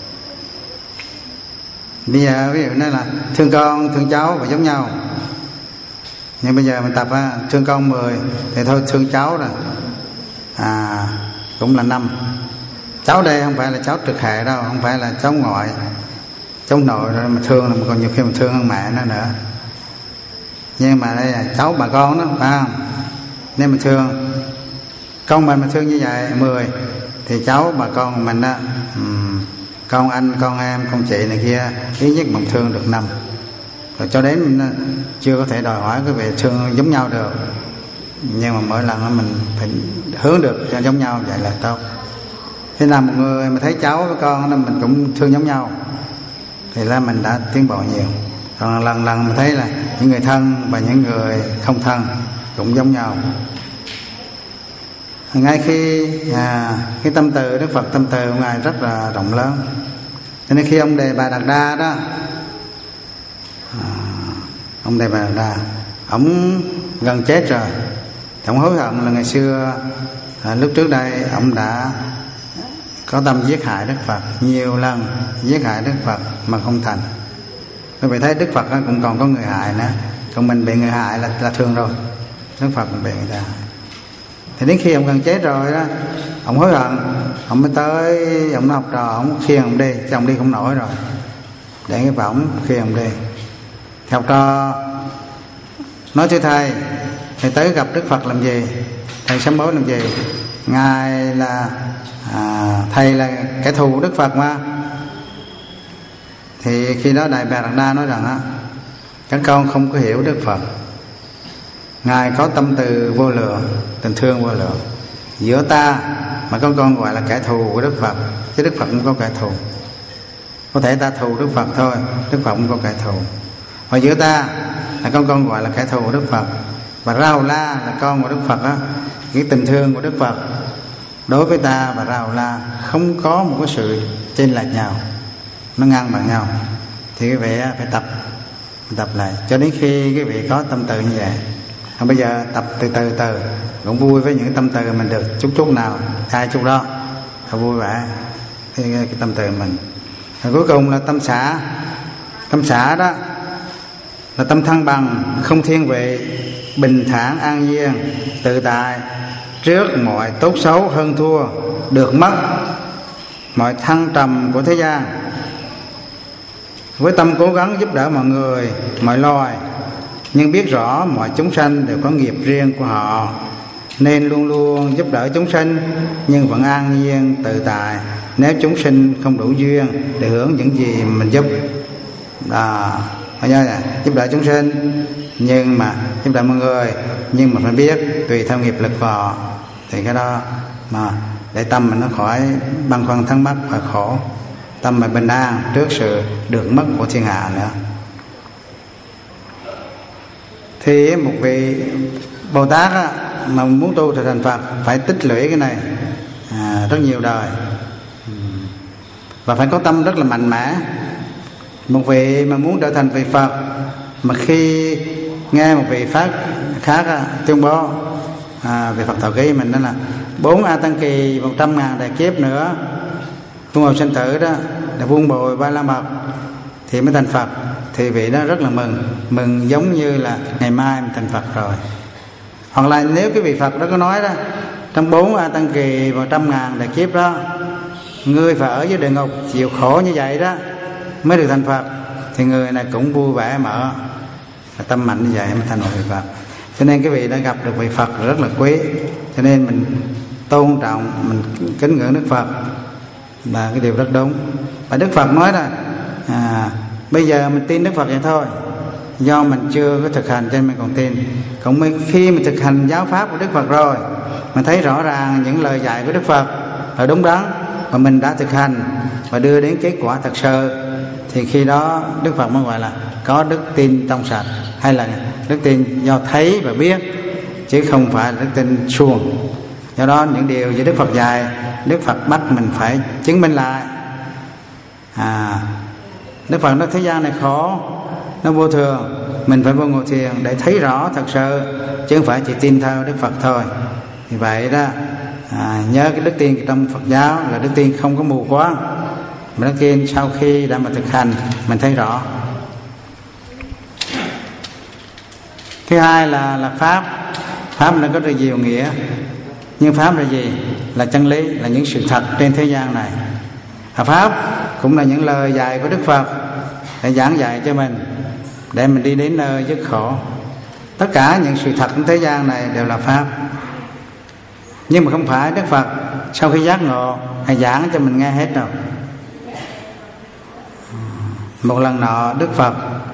Bây giờ ví dụ nói là thương con thương cháu phải giống nhau. Nhưng bây giờ mình tập á, thương con mười thì thôi thương cháu rồi à, cũng là năm. Cháu đây không phải là cháu trực hệ đâu, không phải là cháu ngoại, cháu nội rồi mà thương, là còn nhiều khi mình thương hơn mẹ nó nữa. Nhưng mà đây là cháu bà con đó, phải không? Nên mình thương con mình, mình thương như vậy mười thì cháu bà con mình đó, um, con anh, con em, con chị này kia, ít nhất mình thương được năm. Rồi cho đến chưa có thể đòi hỏi cái về thương giống nhau được, nhưng mà mỗi lần mình phải hướng được cho giống nhau, vậy là tốt. Thế là một người mà thấy cháu với con mình cũng thương giống nhau thì là mình đã tiến bộ nhiều. Còn lần lần mình thấy là những người thân và những người không thân cũng giống nhau. Ngay khi à, cái tâm từ Đức Phật, tâm từ của Ngài rất là rộng lớn. Cho nên khi ông Đề Bà Đạt Đa đó à, ông Đề Bà Đạt Đa ông gần chết rồi thì ông hối hận là ngày xưa à, lúc trước đây ông đã có tâm giết hại Đức Phật nhiều lần, giết hại Đức Phật mà không thành. Quý vị thấy Đức Phật cũng còn có người hại nữa, còn mình bị người hại là, là thương rồi. Đức Phật cũng bị người ta hại. Thì đến khi ông gần chết rồi đó, ông hối hận, ông mới tới, ông nói học trò, ông khiêng ông đi, chứ ông đi không nổi rồi, để cái võng khiêng ông đi. Thì học trò nói thưa thầy, thầy tới gặp Đức Phật làm gì, thầy sám hối làm gì? Ngài là à, thầy là kẻ thù của Đức Phật mà. Thì khi đó Đại Bà Đạt Đa nói rằng á, các con không có hiểu Đức Phật. Ngài có tâm từ vô lượng, tình thương vô lượng. Giữa ta mà con con gọi là kẻ thù của Đức Phật, chứ Đức Phật không có kẻ thù. Có thể ta thù Đức Phật thôi, Đức Phật không có kẻ thù. Và giữa ta là con con gọi là kẻ thù của Đức Phật, và Ra Hầu La là con của Đức Phật á, cái tình thương của Đức Phật đối với ta và Ra Hầu La không có một cái sự chênh lệch nhau, nó ngang bằng nhau, thì quý vị phải tập tập lại cho đến khi quý vị có tâm từ như vậy. Còn bây giờ tập từ từ từ cũng vui với những tâm từ mình được chút chút nào hai chút đó, thật vui vẻ cái, cái tâm từ mình. Rồi cuối cùng là tâm xả. Tâm xả đó là tâm thăng bằng, không thiên vị, bình thản an nhiên, tự tại trước mọi tốt xấu hơn thua, được mất, mọi thăng trầm của thế gian, với tâm cố gắng giúp đỡ mọi người, mọi loài, nhưng biết rõ mọi chúng sanh đều có nghiệp riêng của họ, nên luôn luôn giúp đỡ chúng sinh, nhưng vẫn an nhiên tự tại nếu chúng sinh không đủ duyên để hưởng những gì mình giúp. À, giúp đỡ chúng sinh, nhưng mà giúp đỡ mọi người, nhưng mà phải biết tùy theo nghiệp lực của họ, thì cái đó mà để tâm mình nó khỏi băn khoăn thắc mắc và khổ, tâm mình bình an trước sự được mất của thiên hạ nữa. Thì một vị Bồ Tát á, mà muốn tu trở thành Phật phải tích lũy cái này à, rất nhiều đời, và phải có tâm rất là mạnh mẽ. Một vị mà muốn trở thành vị Phật, mà khi nghe một vị Pháp khác á, tuyên bố à, vị Phật Thọ Ký mình đó là bốn A Tăng Kỳ một trăm ngàn đại kiếp nữa tu học sinh tử đó để vuông bồi ba la mật thì mới thành Phật, thì vị đó rất là mừng, mừng giống như là ngày mai mình thành Phật rồi. Hoặc là nếu cái vị Phật đó có nói đó, trong bốn A Tăng Kỳ một trăm ngàn đại kiếp đó, ngươi phải ở dưới địa ngục chịu khổ như vậy đó mới được thành Phật, thì người này cũng vui vẻ mở, tâm mạnh như vậy mới thành một vị Phật. Cho nên cái vị đã gặp được vị Phật rất là quý, cho nên mình tôn trọng, mình kính ngưỡng Đức Phật là cái điều rất đúng. Và Đức Phật nói là à, bây giờ mình tin Đức Phật vậy thôi, do mình chưa có thực hành cho nên mình còn tin. Còn khi mình thực hành giáo pháp của Đức Phật rồi, mình thấy rõ ràng những lời dạy của Đức Phật là đúng đắn, và mình đã thực hành và đưa đến kết quả thật sự, thì khi đó Đức Phật mới gọi là có đức tin trong sạch, hay là đức tin do thấy và biết, chứ không phải là đức tin suông. Do đó những điều như Đức Phật dạy, Đức Phật bắt mình phải chứng minh lại. à, Đức Phật nói thế gian này khổ, nó vô thường, mình phải vô ngộ thiền để thấy rõ thật sự, chứ không phải chỉ tin theo Đức Phật thôi. Vì vậy đó à, nhớ cái đức tin trong Phật giáo là đức tin không có mù quáng, mà đức tin sau khi đã mà thực hành mình thấy rõ. Thứ hai là là pháp. Pháp nó có rất nhiều nghĩa, nhưng pháp là gì? Là chân lý, là những sự thật trên thế gian này. Và pháp cũng là những lời dạy của Đức Phật để giảng dạy cho mình, để mình đi đến nơi dứt khổ. Tất cả những sự thật trên thế gian này đều là pháp. Nhưng mà không phải Đức Phật sau khi giác ngộ hay giảng cho mình nghe hết đâu. Một lần nọ Đức Phật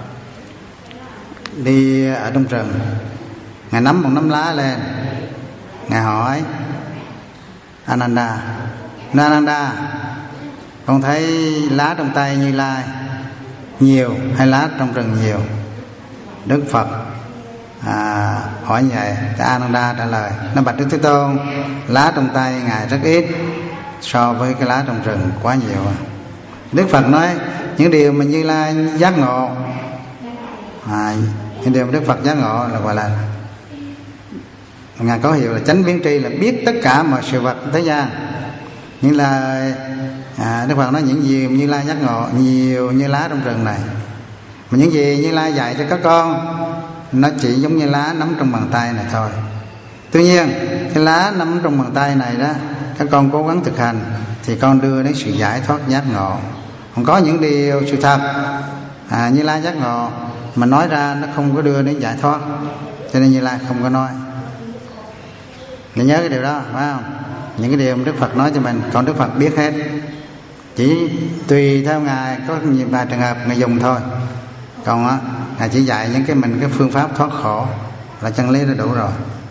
đi ở trong rừng, Ngài nắm một nắm lá lên, Ngài hỏi Ananda: Ananda, con thấy lá trong tay Như Lai nhiều hay lá trong rừng nhiều? Đức Phật à, hỏi như vậy, thì Ananda trả lời: nó bạch Đức Thế Tôn, lá trong tay Ngài rất ít so với cái lá trong rừng quá nhiều. Đức Phật nói những điều mà Như Lai giác ngộ, à, những điều mà Đức Phật giác ngộ là gọi là Ngài có hiệu là chánh biến tri, là biết tất cả mọi sự vật thế gian. Nhưng là à, Đức Phật nói những gì Như Lai giác ngộ nhiều như lá trong rừng này, mà những gì Như Lai dạy cho các con nó chỉ giống như lá nắm trong bàn tay này thôi. Tuy nhiên cái lá nắm trong bàn tay này đó, các con cố gắng thực hành thì con đưa đến sự giải thoát giác ngộ. Còn có những điều sự thật à, Như Lai giác ngộ mà nói ra nó không có đưa đến giải thoát, cho nên Như Lai không có nói. Để nhớ cái điều đó, phải không? Những cái điều mà Đức Phật nói cho mình, còn Đức Phật biết hết, chỉ tùy theo Ngài có nhiều vài trường hợp Ngài dùng thôi. Còn á, Ngài chỉ dạy những cái mình cái phương pháp thoát khổ, là chân lý đã đủ rồi.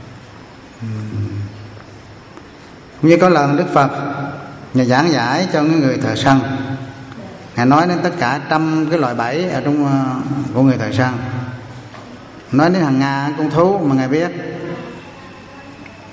Cũng như có lần Đức Phật Ngài giảng giải cho những người thợ săn, Ngài nói đến tất cả trăm cái loại bẫy ở trong uh, của người thợ săn, nói đến hàng ngàn con thú mà Ngài biết.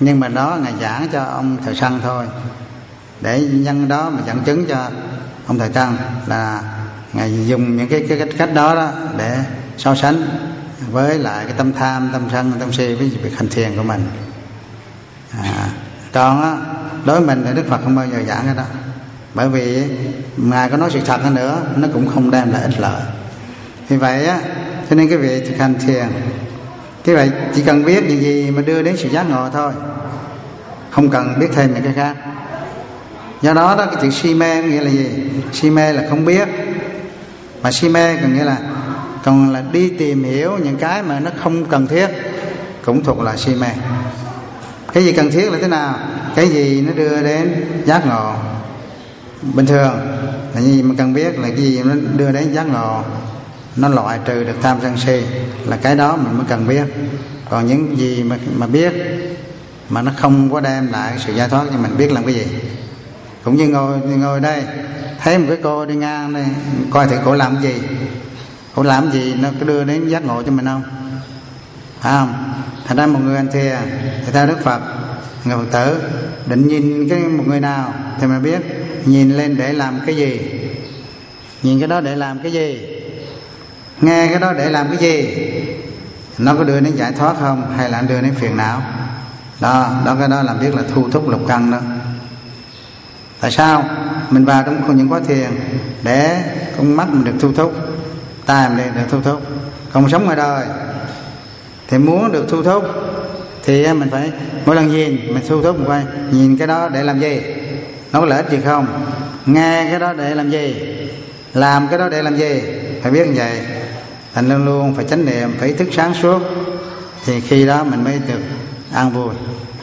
nhưng mà đó Ngài giảng cho ông Thợ Săn thôi, để nhân đó mà dẫn chứng cho ông Thợ Săn là Ngài dùng những cái, cái cách, cách đó đó để so sánh với lại cái tâm tham, tâm sân, tâm si với việc hành thiền của mình. À, còn á, đối với mình thì Đức Phật không bao giờ giảng cái đó, bởi vì Ngài có nói sự thật hơn nữa nó cũng không đem lại ích lợi. Vì vậy á, cho nên cái việc thực hành thiền, cái vậy chỉ cần biết những gì mà đưa đến sự giác ngộ thôi, không cần biết thêm những cái khác. Do đó đó, cái chữ si mê nghĩa là gì? Si mê là không biết, mà si mê còn nghĩa là còn là đi tìm hiểu những cái mà nó không cần thiết, cũng thuộc là si mê. Cái gì cần thiết là thế nào? Cái gì nó đưa đến giác ngộ. Bình thường là gì mà cần biết là cái gì nó đưa đến giác ngộ, nó loại trừ được tham sân si, là cái đó mình mới cần biết. Còn những gì mà mà biết mà nó không có đem lại sự giải thoát cho mình, biết làm cái gì? Cũng như ngồi ngồi đây thấy một cái cô đi ngang đây, coi thử cổ làm cái gì, cổ làm cái gì nó có đưa đến giác ngộ cho mình không? Phải không? Thành ra một người anh thiền thì theo Đức Phật, người Phật tử định nhìn cái một người nào thì mà biết nhìn lên để làm cái gì, nhìn cái đó để làm cái gì, nghe cái đó để làm cái gì, nó có đưa đến giải thoát không hay là đưa đến phiền não. Đó, đó cái đó làm biết là thu thúc lục căn đó. Tại sao mình vào trong những khóa thiền để con mắt mình được thu thúc, tai mình được thu thúc. Còn sống ngoài đời thì muốn được thu thúc thì mình phải mỗi lần nhìn mình thu thúc một quay, nhìn cái đó để làm gì, nó có lợi ích gì không, nghe cái đó để làm gì, làm cái đó để làm gì, phải biết như vậy. Thành luôn luôn phải chánh niệm, phải ý thức sáng suốt, thì khi đó mình mới được an vui.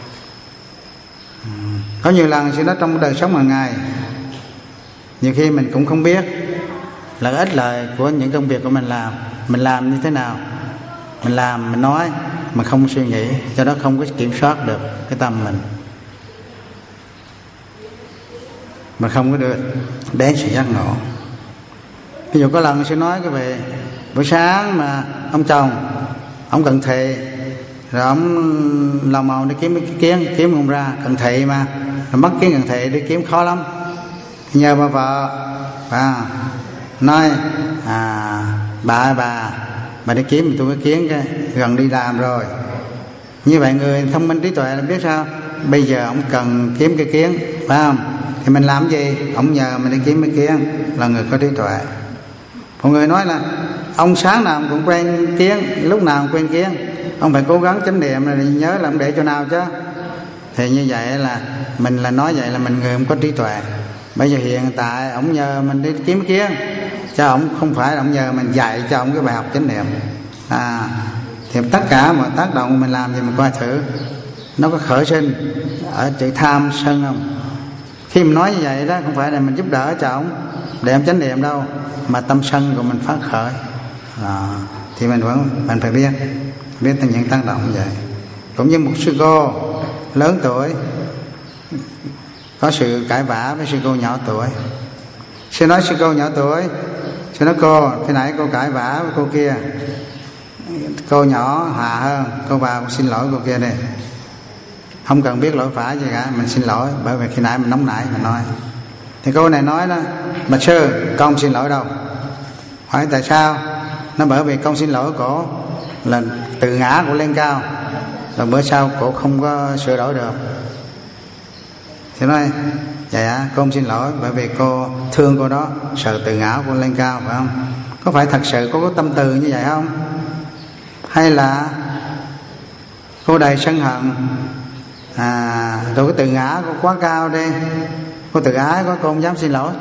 Có nhiều lần sự đó trong đời sống hàng ngày, nhiều khi mình cũng không biết là ích lợi của những công việc của mình làm, mình làm như thế nào, mình làm mình nói mà không suy nghĩ, cho đó không có kiểm soát được cái tâm mình, mà không có được đến sự giác ngộ. Ví dụ có lần sư nói cái về buổi sáng mà ông chồng ông cận thị, rồi ông lò mò đi kiếm cái kiến, kiếm không ra, cận thị mà rồi mất kiến cận thị đi kiếm khó lắm, nhờ bà vợ à, nói à, bà ơi bà bà đi kiếm tôi cái kiến cái gần đi làm rồi. Như vậy người thông minh trí tuệ là biết sao, bây giờ ông cần kiếm cái kiến, phải không, thì mình làm gì, ông nhờ mình đi kiếm cái kiến, là người có trí tuệ. Một người nói là ông sáng nào cũng quen kiến, lúc nào cũng quen kiến, ông phải cố gắng chánh niệm rồi nhớ là ông để chỗ nào chứ. Thì như vậy là mình là nói vậy là mình người không có trí tuệ. Bây giờ hiện tại ông nhờ mình đi kiếm kiến, chứ ông không phải là ông nhờ mình dạy cho ông cái bài học chánh niệm. À, thì tất cả mọi tác động mình làm thì mình coi thử nó có khởi sinh ở chữ tham sân không. Khi mình nói như vậy đó, không phải là mình giúp đỡ cho ông để ông chánh niệm đâu, mà tâm sân của mình phát khởi à, thì mình vẫn mình phải biết biết những tác động như vậy. Cũng như một sư cô lớn tuổi có sự cãi vã với sư cô nhỏ tuổi, sư nói sư cô nhỏ tuổi, sư nói cô khi nãy cô cãi vã với cô kia, cô nhỏ hòa hơn, cô vào xin lỗi cô kia đi, không cần biết lỗi phải gì cả, mình xin lỗi bởi vì khi nãy mình nóng nảy mình nói. Thì cô này nói đó, bạch sư con xin lỗi đâu. Hỏi tại sao? Nó bởi vì con xin lỗi cổ là tự ngã của lên cao, rồi bữa sau cổ không có sửa đổi được. Thì nói vậy à, con xin lỗi bởi vì cô thương cô đó, sợ tự ngã của lên cao, phải không? Có phải thật sự cô có tâm từ như vậy không? Hay là cô đầy sân hận à, rồi cái tự ngã cô quá cao đi, cô tự ái quá, cô không dám xin lỗi.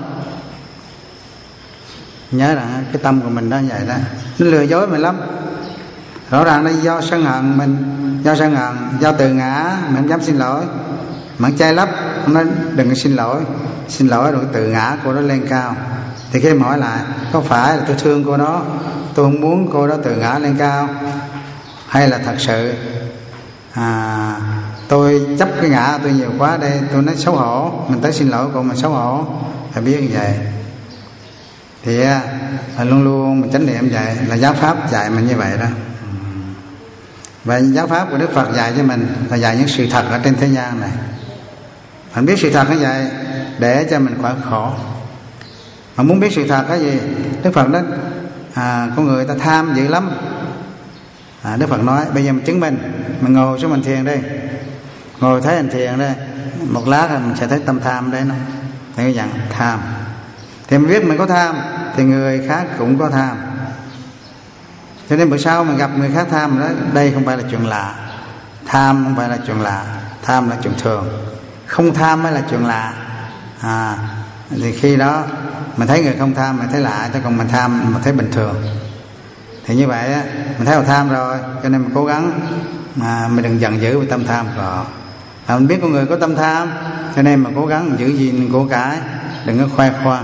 Nhớ rằng cái tâm của mình đó như vậy đó, nó lừa dối mình lắm. Rõ ràng nó do sân hận mình, do sân hận, do tự ngã mình không dám xin lỗi, mà chay lấp nó đừng có xin lỗi, xin lỗi rồi tự ngã cô đó lên cao. Thì khi mà hỏi lại có phải là tôi thương cô đó, tôi không muốn cô đó tự ngã lên cao, hay là thật sự à, tôi chấp cái ngã tôi nhiều quá đây, tôi nói xấu hổ, mình tới xin lỗi cô mà xấu hổ. Phải biết như vậy. Thì là luôn luôn mình chánh niệm vậy, là giáo pháp dạy mình như vậy đó. Và giáo pháp của Đức Phật dạy cho mình là dạy những sự thật ở trên thế gian này. Mình biết sự thật như vậy để cho mình khỏi khổ. Mà muốn biết sự thật cái gì? Đức Phật đó à, con người ta tham dữ lắm. à, Đức Phật nói bây giờ mình chứng minh. Mình ngồi xuống mình thiền đi, ngồi thấy hành thiền đây, một lát rồi mình sẽ thấy tâm tham đấy nó. Thì cái dạng tham. Thì mình biết mình có tham thì người khác cũng có tham. Cho nên bữa sau mình gặp người khác tham đó, đây không phải là chuyện lạ. Tham không phải là chuyện lạ, tham là chuyện thường. Không tham mới là chuyện lạ. à, Thì khi đó mình thấy người không tham mình thấy lạ, chứ còn mình tham mình thấy bình thường. Thì như vậy á, mình thấy họ tham rồi, cho nên mình cố gắng mà mình đừng giận dữ với tâm tham của họ. à, Mình biết con người có tâm tham, cho nên mình cố gắng mình giữ gìn của cái, đừng có khoe khoang.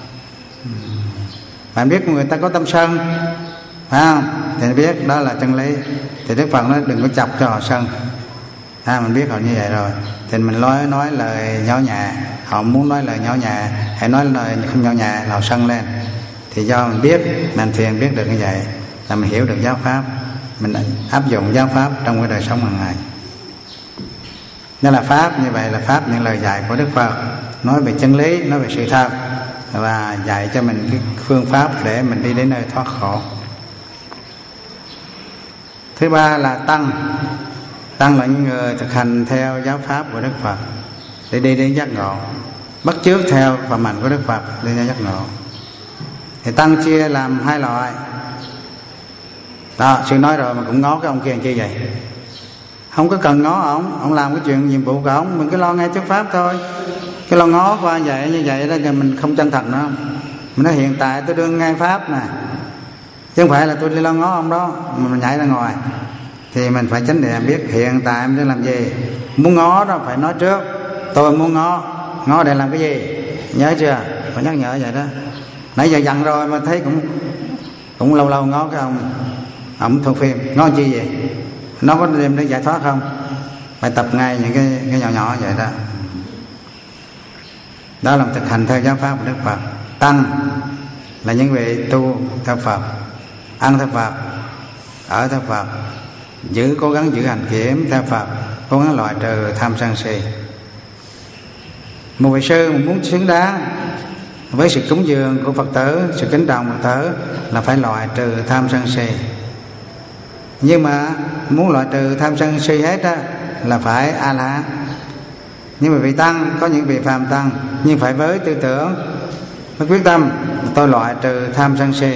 Bạn biết con người ta có tâm sân, phải không? Thì biết đó là chân lý. Thì Đức Phật nói đừng có chọc cho họ sân. à, Mình biết họ như vậy rồi, thì mình nói nói lời nhỏ nhẹ. Họ muốn nói lời nhỏ nhẹ, hãy nói lời không nhỏ nhẹ là họ sân lên. Thì do mình biết, mình thiền biết được như vậy là mình hiểu được giáo pháp, mình áp dụng giáo pháp trong cái đời sống hàng ngày. Đó là pháp, như vậy là pháp những lời dạy của Đức Phật, nói về chân lý, nói về sự thật, và dạy cho mình cái phương pháp để mình đi đến nơi thoát khổ. Thứ ba là tăng. Tăng là những người thực hành theo giáo pháp của Đức Phật để đi đến giác ngộ, bắt chước theo phẩm hạnh của Đức Phật đi đến giác ngộ. Thì tăng chia làm hai loại. Đó, sư nói rồi mà cũng ngó cái ông kia làm chi vậy? Không có cần ngó ổng, ổng làm cái chuyện nhiệm vụ của ổng, mình cứ lo nghe chánh pháp thôi. Cái lo ngó qua vậy như vậy đó thì mình không chân thật nữa. Mình nói hiện tại tôi đương nghe pháp nè, chứ không phải là tôi đi lo ngó ông đó mà mình nhảy ra ngoài. Thì mình phải chánh niệm biết hiện tại mình đang làm gì. Muốn ngó đó phải nói trước, tôi muốn ngó, ngó để làm cái gì, nhớ chưa? Phải nhắc nhở vậy đó. Nãy giờ dặn rồi mà thấy cũng cũng lâu lâu ngó cái ông ổng thu phim, ngó chi vậy? Nó có đem để giải thoát không? Phải tập ngay những cái, cái nhỏ nhỏ vậy đó. Đó là thực hành theo giáo pháp của Đức Phật. Tăng là những vị tu theo Phật, ăn theo Phật, ở theo Phật, giữ cố gắng giữ hành kiểm theo Phật, cố gắng loại trừ tham sân si. Một vị sư muốn xứng đáng với sự cúng dường của Phật tử, sự kính trọng Phật tử là phải loại trừ tham sân si. Nhưng mà muốn loại trừ tham sân si hết á là phải A La Hán. Nhưng mà vị tăng, có những vị phàm tăng, nhưng phải với tư tưởng, với quyết tâm tôi loại trừ tham sân si,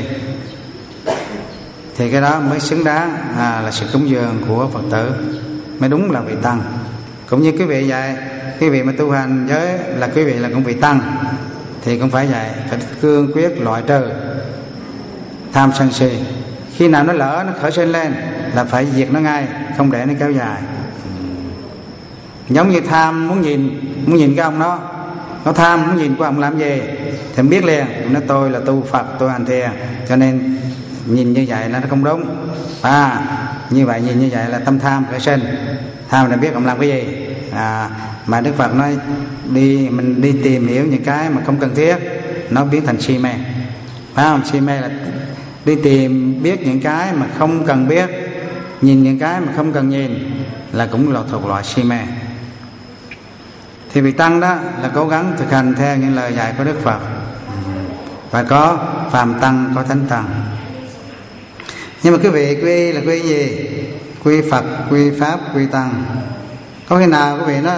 thì cái đó mới xứng đáng à, là sự cúng dường của Phật tử, mới đúng là vị tăng. Cũng như quý vị vậy, quý vị mà tu hành giới là quý vị là cũng vị tăng, thì cũng phải vậy, phải cương quyết loại trừ tham sân si. Khi nào nó lỡ nó khởi sinh lên là phải diệt nó ngay, không để nó kéo dài. Giống như tham muốn nhìn muốn nhìn cái ông đó, nó tham muốn nhìn của ông làm gì thì biết liền, nó tôi là tu Phật, tôi hành thiền, cho nên nhìn như vậy là nó không đúng. À, như vậy nhìn như vậy là tâm tham khởi sinh. Tham là biết ông làm cái gì. À, mà Đức Phật nói đi mình đi tìm hiểu những cái mà không cần thiết, nó biến thành si mê. Phải không? Si mê là đi tìm biết những cái mà không cần biết, nhìn những cái mà không cần nhìn, là cũng là thuộc loại si mê. Thì vị tăng đó là cố gắng thực hành theo những lời dạy của Đức Phật. Và có phàm tăng, có thánh tăng. Nhưng mà quý vị quy là quy gì? Quy Phật, quy Pháp, quy Tăng. Có khi nào quý vị nói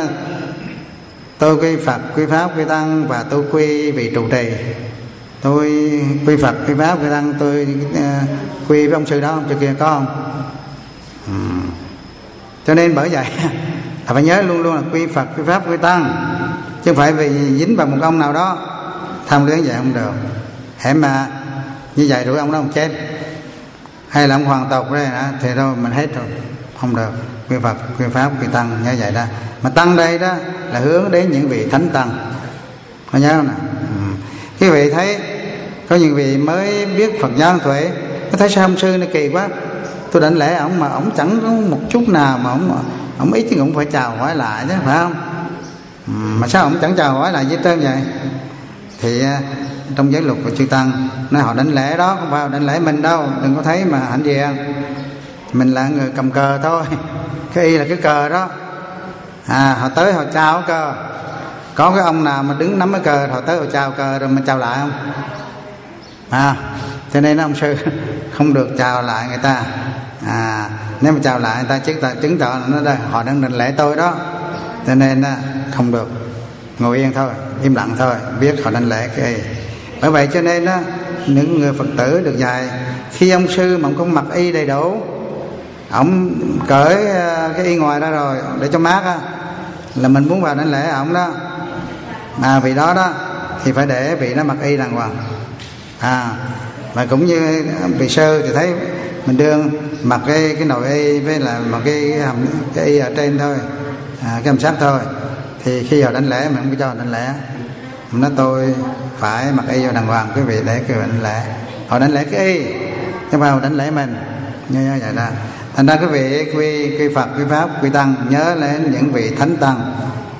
tôi quy Phật, quy Pháp, quy Tăng, và tôi quy vị trụ trì, tôi quy Phật, quy Pháp, quy Tăng, tôi uh, quy với ông sư đó, ông sư kia, có không? uhm. Cho nên bởi vậy phải nhớ luôn luôn là quy Phật, quy Pháp, quy Tăng, chứ không phải vì dính vào một ông nào đó tham luyến vậy không được. Hễ mà như vậy rồi ông đó ông chết, hay là ông hoàng tộc đây đó, thì đâu mình hết rồi, không được. Quy Phật, quy Pháp, quy Tăng như vậy đó. Mà tăng đây đó là hướng đến những vị thánh tăng, có nhớ không nào? Ừ. Quý vị thấy có những vị mới biết Phật giáo tuệ, có thấy sao ông sư này kỳ quá, tôi định lễ ổng mà ổng chẳng có một chút nào mà ổng ổng ít thì cũng phải chào hỏi lại chứ, phải không? Ừ. Mà sao ổng chẳng chào hỏi lại với trơn vậy? Thì trong giới luật của chư tăng nói họ đánh lễ đó, không phải đánh lễ mình đâu, đừng có thấy mà hạnh diện. mình là người cầm cờ thôi. Cái y là cái cờ đó. À, họ tới họ trao cờ. Có cái ông nào mà đứng nắm cái cờ, họ tới họ trao cờ rồi mình trao lại không? À, cho nên ông sư không được chào lại người ta. À, nếu mà chào lại người ta chứng tỏ, chứng tỏ là nó đây, họ đang định lễ tôi đó. Cho nên không được, ngồi yên thôi, im lặng thôi, biết họ đang lễ cái y. Bởi vậy cho nên đó, những người Phật tử được dạy, khi ông sư mà ông không mặc y đầy đủ, ông cởi cái y ngoài ra rồi để cho mát á, là mình muốn vào đánh lễ ổng đó. À, vì đó đó thì phải để vị nó mặc y đàng hoàng. À, và cũng như vị sư thì thấy mình đương mặc cái cái nội y với là mặc cái hầm cái y ở trên thôi, à, cái hầm sắt thôi, thì khi họ đánh lễ mình không có cho họ đánh lễ. Mình nói tôi phải mặc y vào đàng hoàng, quý vị để kêu đánh lễ. Họ đánh lễ cái y, chứ vào đánh lễ mình như vậy đó. Thành ra quý vị quy quy Phật, quy Pháp, quy Tăng nhớ đến những vị thánh tăng,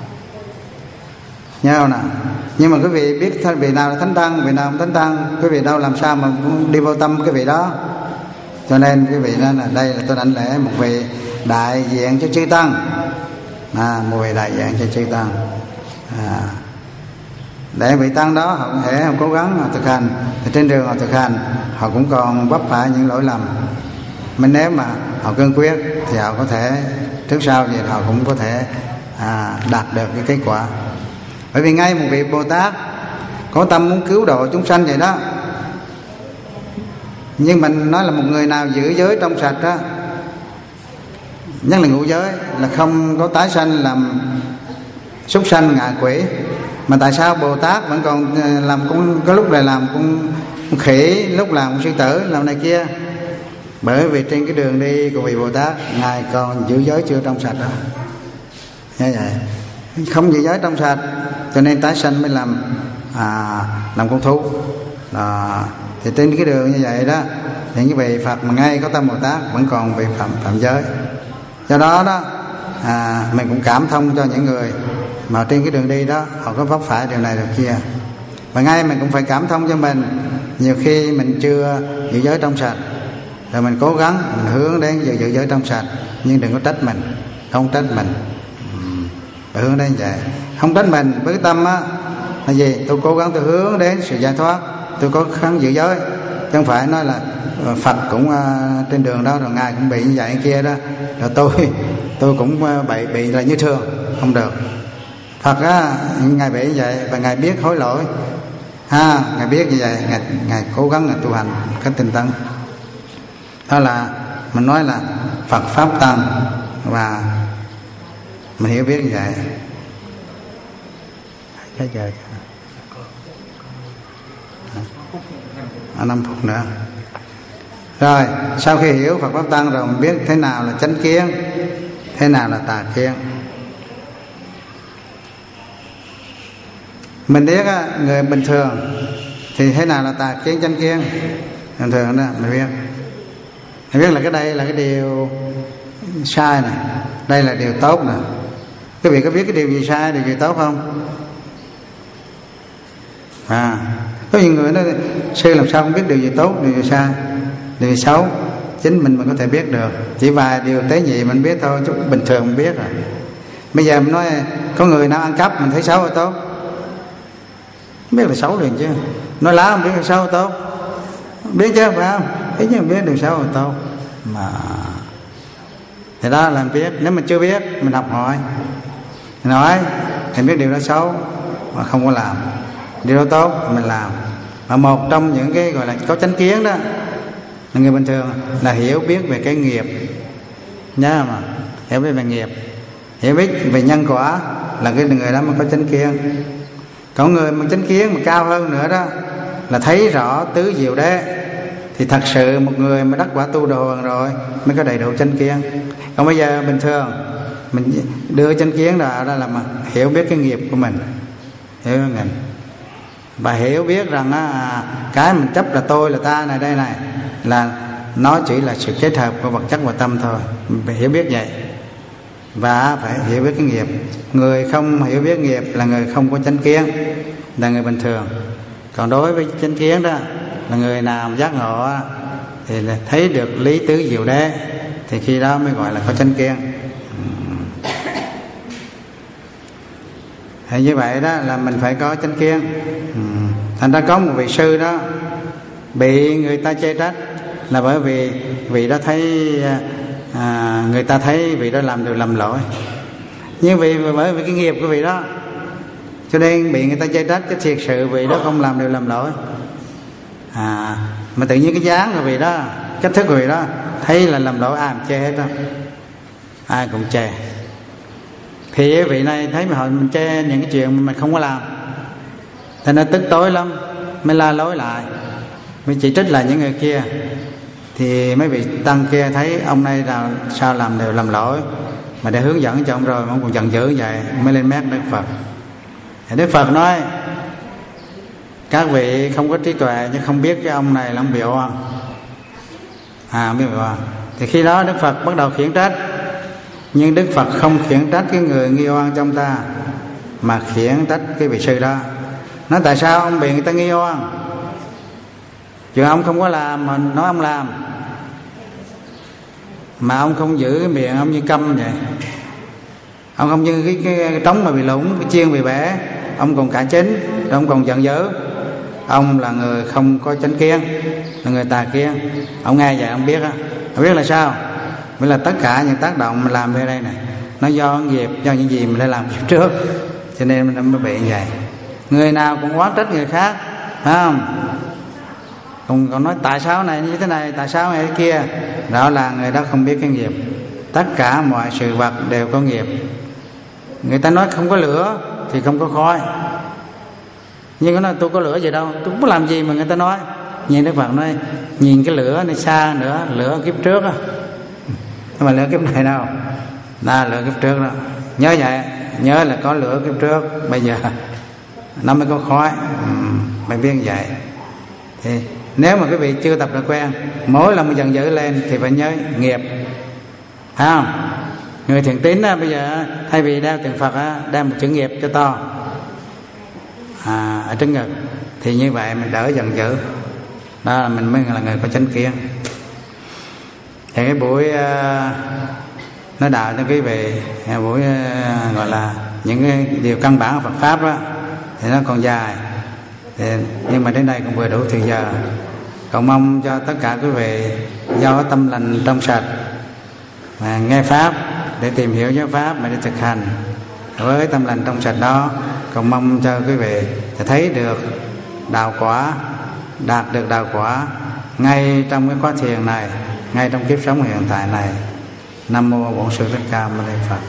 nhớ không nào? Nhưng mà quý vị biết vị nào là thánh tăng, vị nào không thánh tăng, quý vị đâu làm sao mà đi vô tâm cái vị đó. Cho nên quý vị nói là đây là tôi đánh lễ một vị đại diện cho chư tăng, à, một vị đại diện cho chư tăng. À, để vị tăng đó họ cũng thể họ cố gắng họ thực hành, thì trên đường họ thực hành họ cũng còn vấp phải những lỗi lầm. Mình nếu mà họ cương quyết thì họ có thể trước sau gì họ cũng có thể à, đạt được cái kết quả. Bởi vì ngay một vị Bồ Tát có tâm muốn cứu độ chúng sanh vậy đó, nhưng mình nói là một người nào giữ giới trong sạch đó, nhất là ngũ giới, là không có tái sanh làm súc sanh ngạ quỷ. Mà tại sao Bồ Tát vẫn còn làm cũng có lúc này làm cũng khỉ, lúc làm cũng sư tử, làm này kia? Bởi vì trên cái đường đi của vị Bồ Tát, ngài còn giữ giới chưa trong sạch đó. Như vậy, không giữ giới trong sạch, cho nên tái sanh mới làm à, làm con thú. Đó. Thì trên cái đường như vậy đó, thì những vị Phật mà ngay có tâm Bồ Tát vẫn còn bị phạm phạm giới. Do đó đó à, mình cũng cảm thông cho những người mà trên cái đường đi đó họ có vấp phải điều này điều kia. Và ngay mình cũng phải cảm thông cho mình, nhiều khi mình chưa giữ giới trong sạch, rồi mình cố gắng mình hướng đến giữ, giữ giới trong sạch, nhưng đừng có trách mình, không trách mình, phải hướng đến vậy. Không trách mình với cái tâm á là gì? Tôi cố gắng tôi hướng đến sự giải thoát, tôi có kháng giữ giới, chứ không phải nói là Phật cũng uh, trên đường đó rồi ngài cũng bị như vậy kia đó, rồi tôi tôi cũng uh, bị bị là như thường, không được. Phật á, ngài bị như vậy và ngài biết hối lỗi, ha, ngài biết như vậy, ngài, ngài cố gắng là tu hành cách tinh tấn. Đó là mình nói là Phật Pháp Tăng, và mình hiểu biết như vậy. Cái giờ năm phút nữa. Rồi sau khi hiểu Phật Pháp Tăng rồi, mình biết thế nào là chánh kiến, thế nào là tà kiến. Mình biết á, người bình thường thì thế nào là tà kiến chánh kiến bình thường đó mình biết. Mình biết là cái đây là cái điều sai này, đây là điều tốt nè. Quý vị có biết cái điều gì sai, điều gì tốt không? À, có nhiều người nói sư làm sao không biết điều gì tốt, điều gì sai, điều gì xấu. Chính mình mình có thể biết được, chỉ vài điều tế nhị mình biết thôi, chứ bình thường mình biết rồi. Bây giờ mình nói có người nào ăn cắp mình thấy xấu hay tốt, không biết là xấu liền chứ. Nói lá không biết là xấu hay tốt, biết chứ phải không? Ít nhất mình biết điều xấu hay tốt mà. Thì đó là mình biết. Nếu mình chưa biết mình học hỏi, mình nói thì biết điều đó xấu mà không có làm, điều đó tốt mình làm. Và một trong những cái gọi là có chánh kiến đó là người bình thường là hiểu biết về cái nghiệp, nhớ mà, hiểu biết về nghiệp, hiểu biết về nhân quả, là cái người đó mới có chánh kiến. Còn người mà chánh kiến mà cao hơn nữa đó là thấy rõ tứ diệu đế, thì thật sự một người mà đắc quả tu đồ rồi mới có đầy đủ chánh kiến. Còn bây giờ bình thường mình đưa chánh kiến ra đó là mà hiểu biết cái nghiệp của mình, hiểu mình, và hiểu biết rằng á, cái mình chấp là tôi là ta này đây này là nó chỉ là sự kết hợp của vật chất và tâm thôi. Mình phải hiểu biết vậy, và phải hiểu biết cái nghiệp. Người không hiểu biết nghiệp là người không có chánh kiến, là người bình thường. Còn đối với chánh kiến đó là người nào giác ngộ thì là thấy được lý tứ diệu đế, thì khi đó mới gọi là có chánh kiến. Thì như vậy đó là mình phải có chánh kiến. Thành ra có một vị sư đó bị người ta chê trách là bởi vì vị đó thấy à, người ta thấy vị đó làm điều lầm lỗi, nhưng vì bởi vì cái nghiệp của vị đó cho nên bị người ta chê trách, chứ thiệt sự vị đó không làm điều lầm lỗi. À, mà tự nhiên cái dáng của vị đó, cách thức của vị đó thấy là lầm lỗi, ai cũng chê hết đó, ai cũng chê. Thì vị này thấy mà họ mình chê những cái chuyện mà mình không có làm, thành ra tức tối lắm, mới la lối lại, mới chỉ trích lại những người kia. Thì mấy vị tăng kia thấy ông này là sao làm đều làm lỗi, mà để hướng dẫn cho ông rồi mà ông còn giận dữ vậy, mới lên mét Đức Phật. Thì Đức Phật nói các vị không có trí tuệ chứ không biết cái ông này là ông bị oan. À, biết bị oan. Thì khi đó Đức Phật bắt đầu khiển trách, nhưng Đức Phật không khiển trách cái người nghi oan trong ta, mà khiển trách cái vị sư đó. Nói tại sao ông bị người ta nghi oan, chuyện ông không có làm mà nói ông làm, mà ông không giữ cái miệng ông như câm vậy, ông không như cái, cái, cái trống mà bị lủng, cái chiên bị bể, ông còn cải chính, rồi ông còn giận dữ. Ông là người không có chánh kiến, là người tà kiến. Ông nghe vậy ông biết á, ông biết là sao? Vậy là tất cả những tác động mình làm ở đây này nó do nghiệp, do những gì mình đã làm trước, cho nên nó mới bị như vậy. Người nào cũng oán trách người khác, phải không? Còn, còn nói tại sao này như thế này, tại sao này thế kia, đó là người đó không biết cái nghiệp. Tất cả mọi sự vật đều có nghiệp. Người ta nói không có lửa thì không có khói, nhưng nó nói tôi có lửa gì đâu, tôi không có làm gì mà người ta nói. Nhìn Đức Phật nói nhìn cái lửa này xa nữa, lửa kiếp trước á, mà lửa kiếp này đâu, là lửa kiếp trước đó. Nhớ vậy, nhớ là có lửa kiếp trước, bây giờ nó mới có khói. Ừ, mày biết vậy. Thì nếu mà quý vị chưa tập được quen, mỗi lần mà dần dữ lên thì phải nhớ nghiệp, phải không? Người thiện tín á, bây giờ thay vì đeo tiền Phật á, đeo một chữ nghiệp cho to à, ở trên ngực, thì như vậy mình đỡ dần dữ. Đó là mình mới là người có chánh kiến. Thì cái buổi uh, nói đạo cho quý vị, buổi uh, gọi là những cái điều căn bản của Phật pháp đó, thì nó còn dài, thì, nhưng mà đến đây cũng vừa đủ thời giờ. Cầu mong cho tất cả quý vị do tâm lành trong sạch mà nghe pháp để tìm hiểu giáo pháp mà để thực hành với tâm lành trong sạch đó. Cầu mong cho quý vị sẽ thấy được đạo quả, đạt được đạo quả ngay trong cái quá thiền này, ngay trong kiếp sống hiện tại này. Nam mô Bổn Sư Thích Ca Mâu Ni Phật.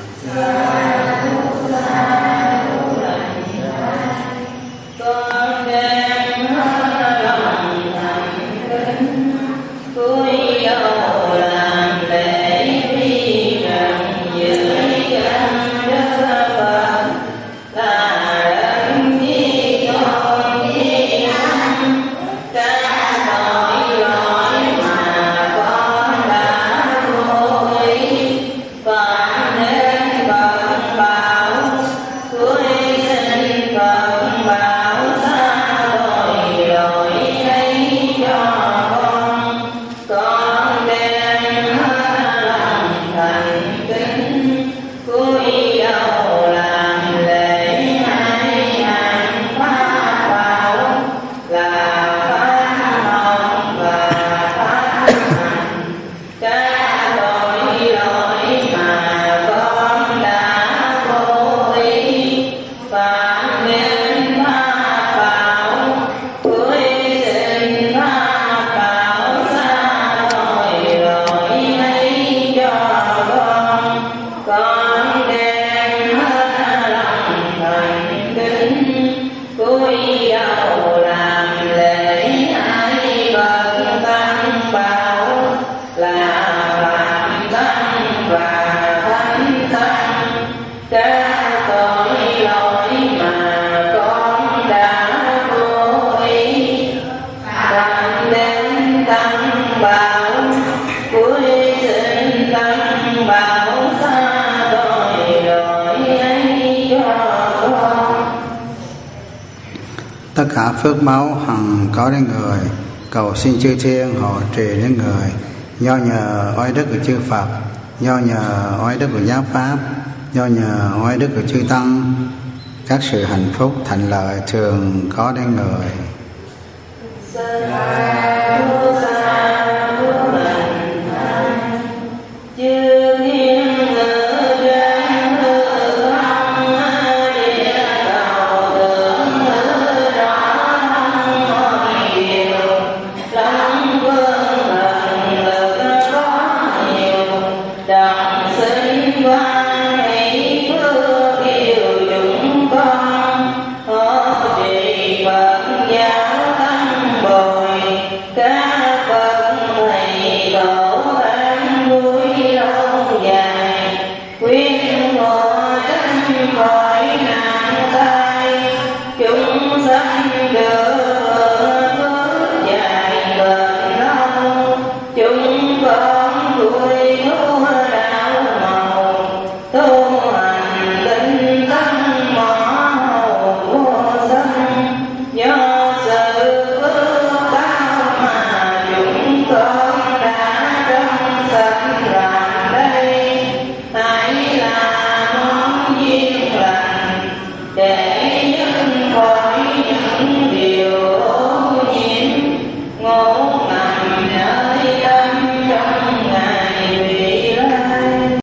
Tất cả phước báu hằng có đến người, cầu xin chư thiên hộ trì đến người, do nhờ oai đức của chư Phật, do nhờ oai đức của giáo pháp, do nhờ oai đức của chư tăng, các sự hạnh phúc thành lợi thường có đến người. Chúng con vui thú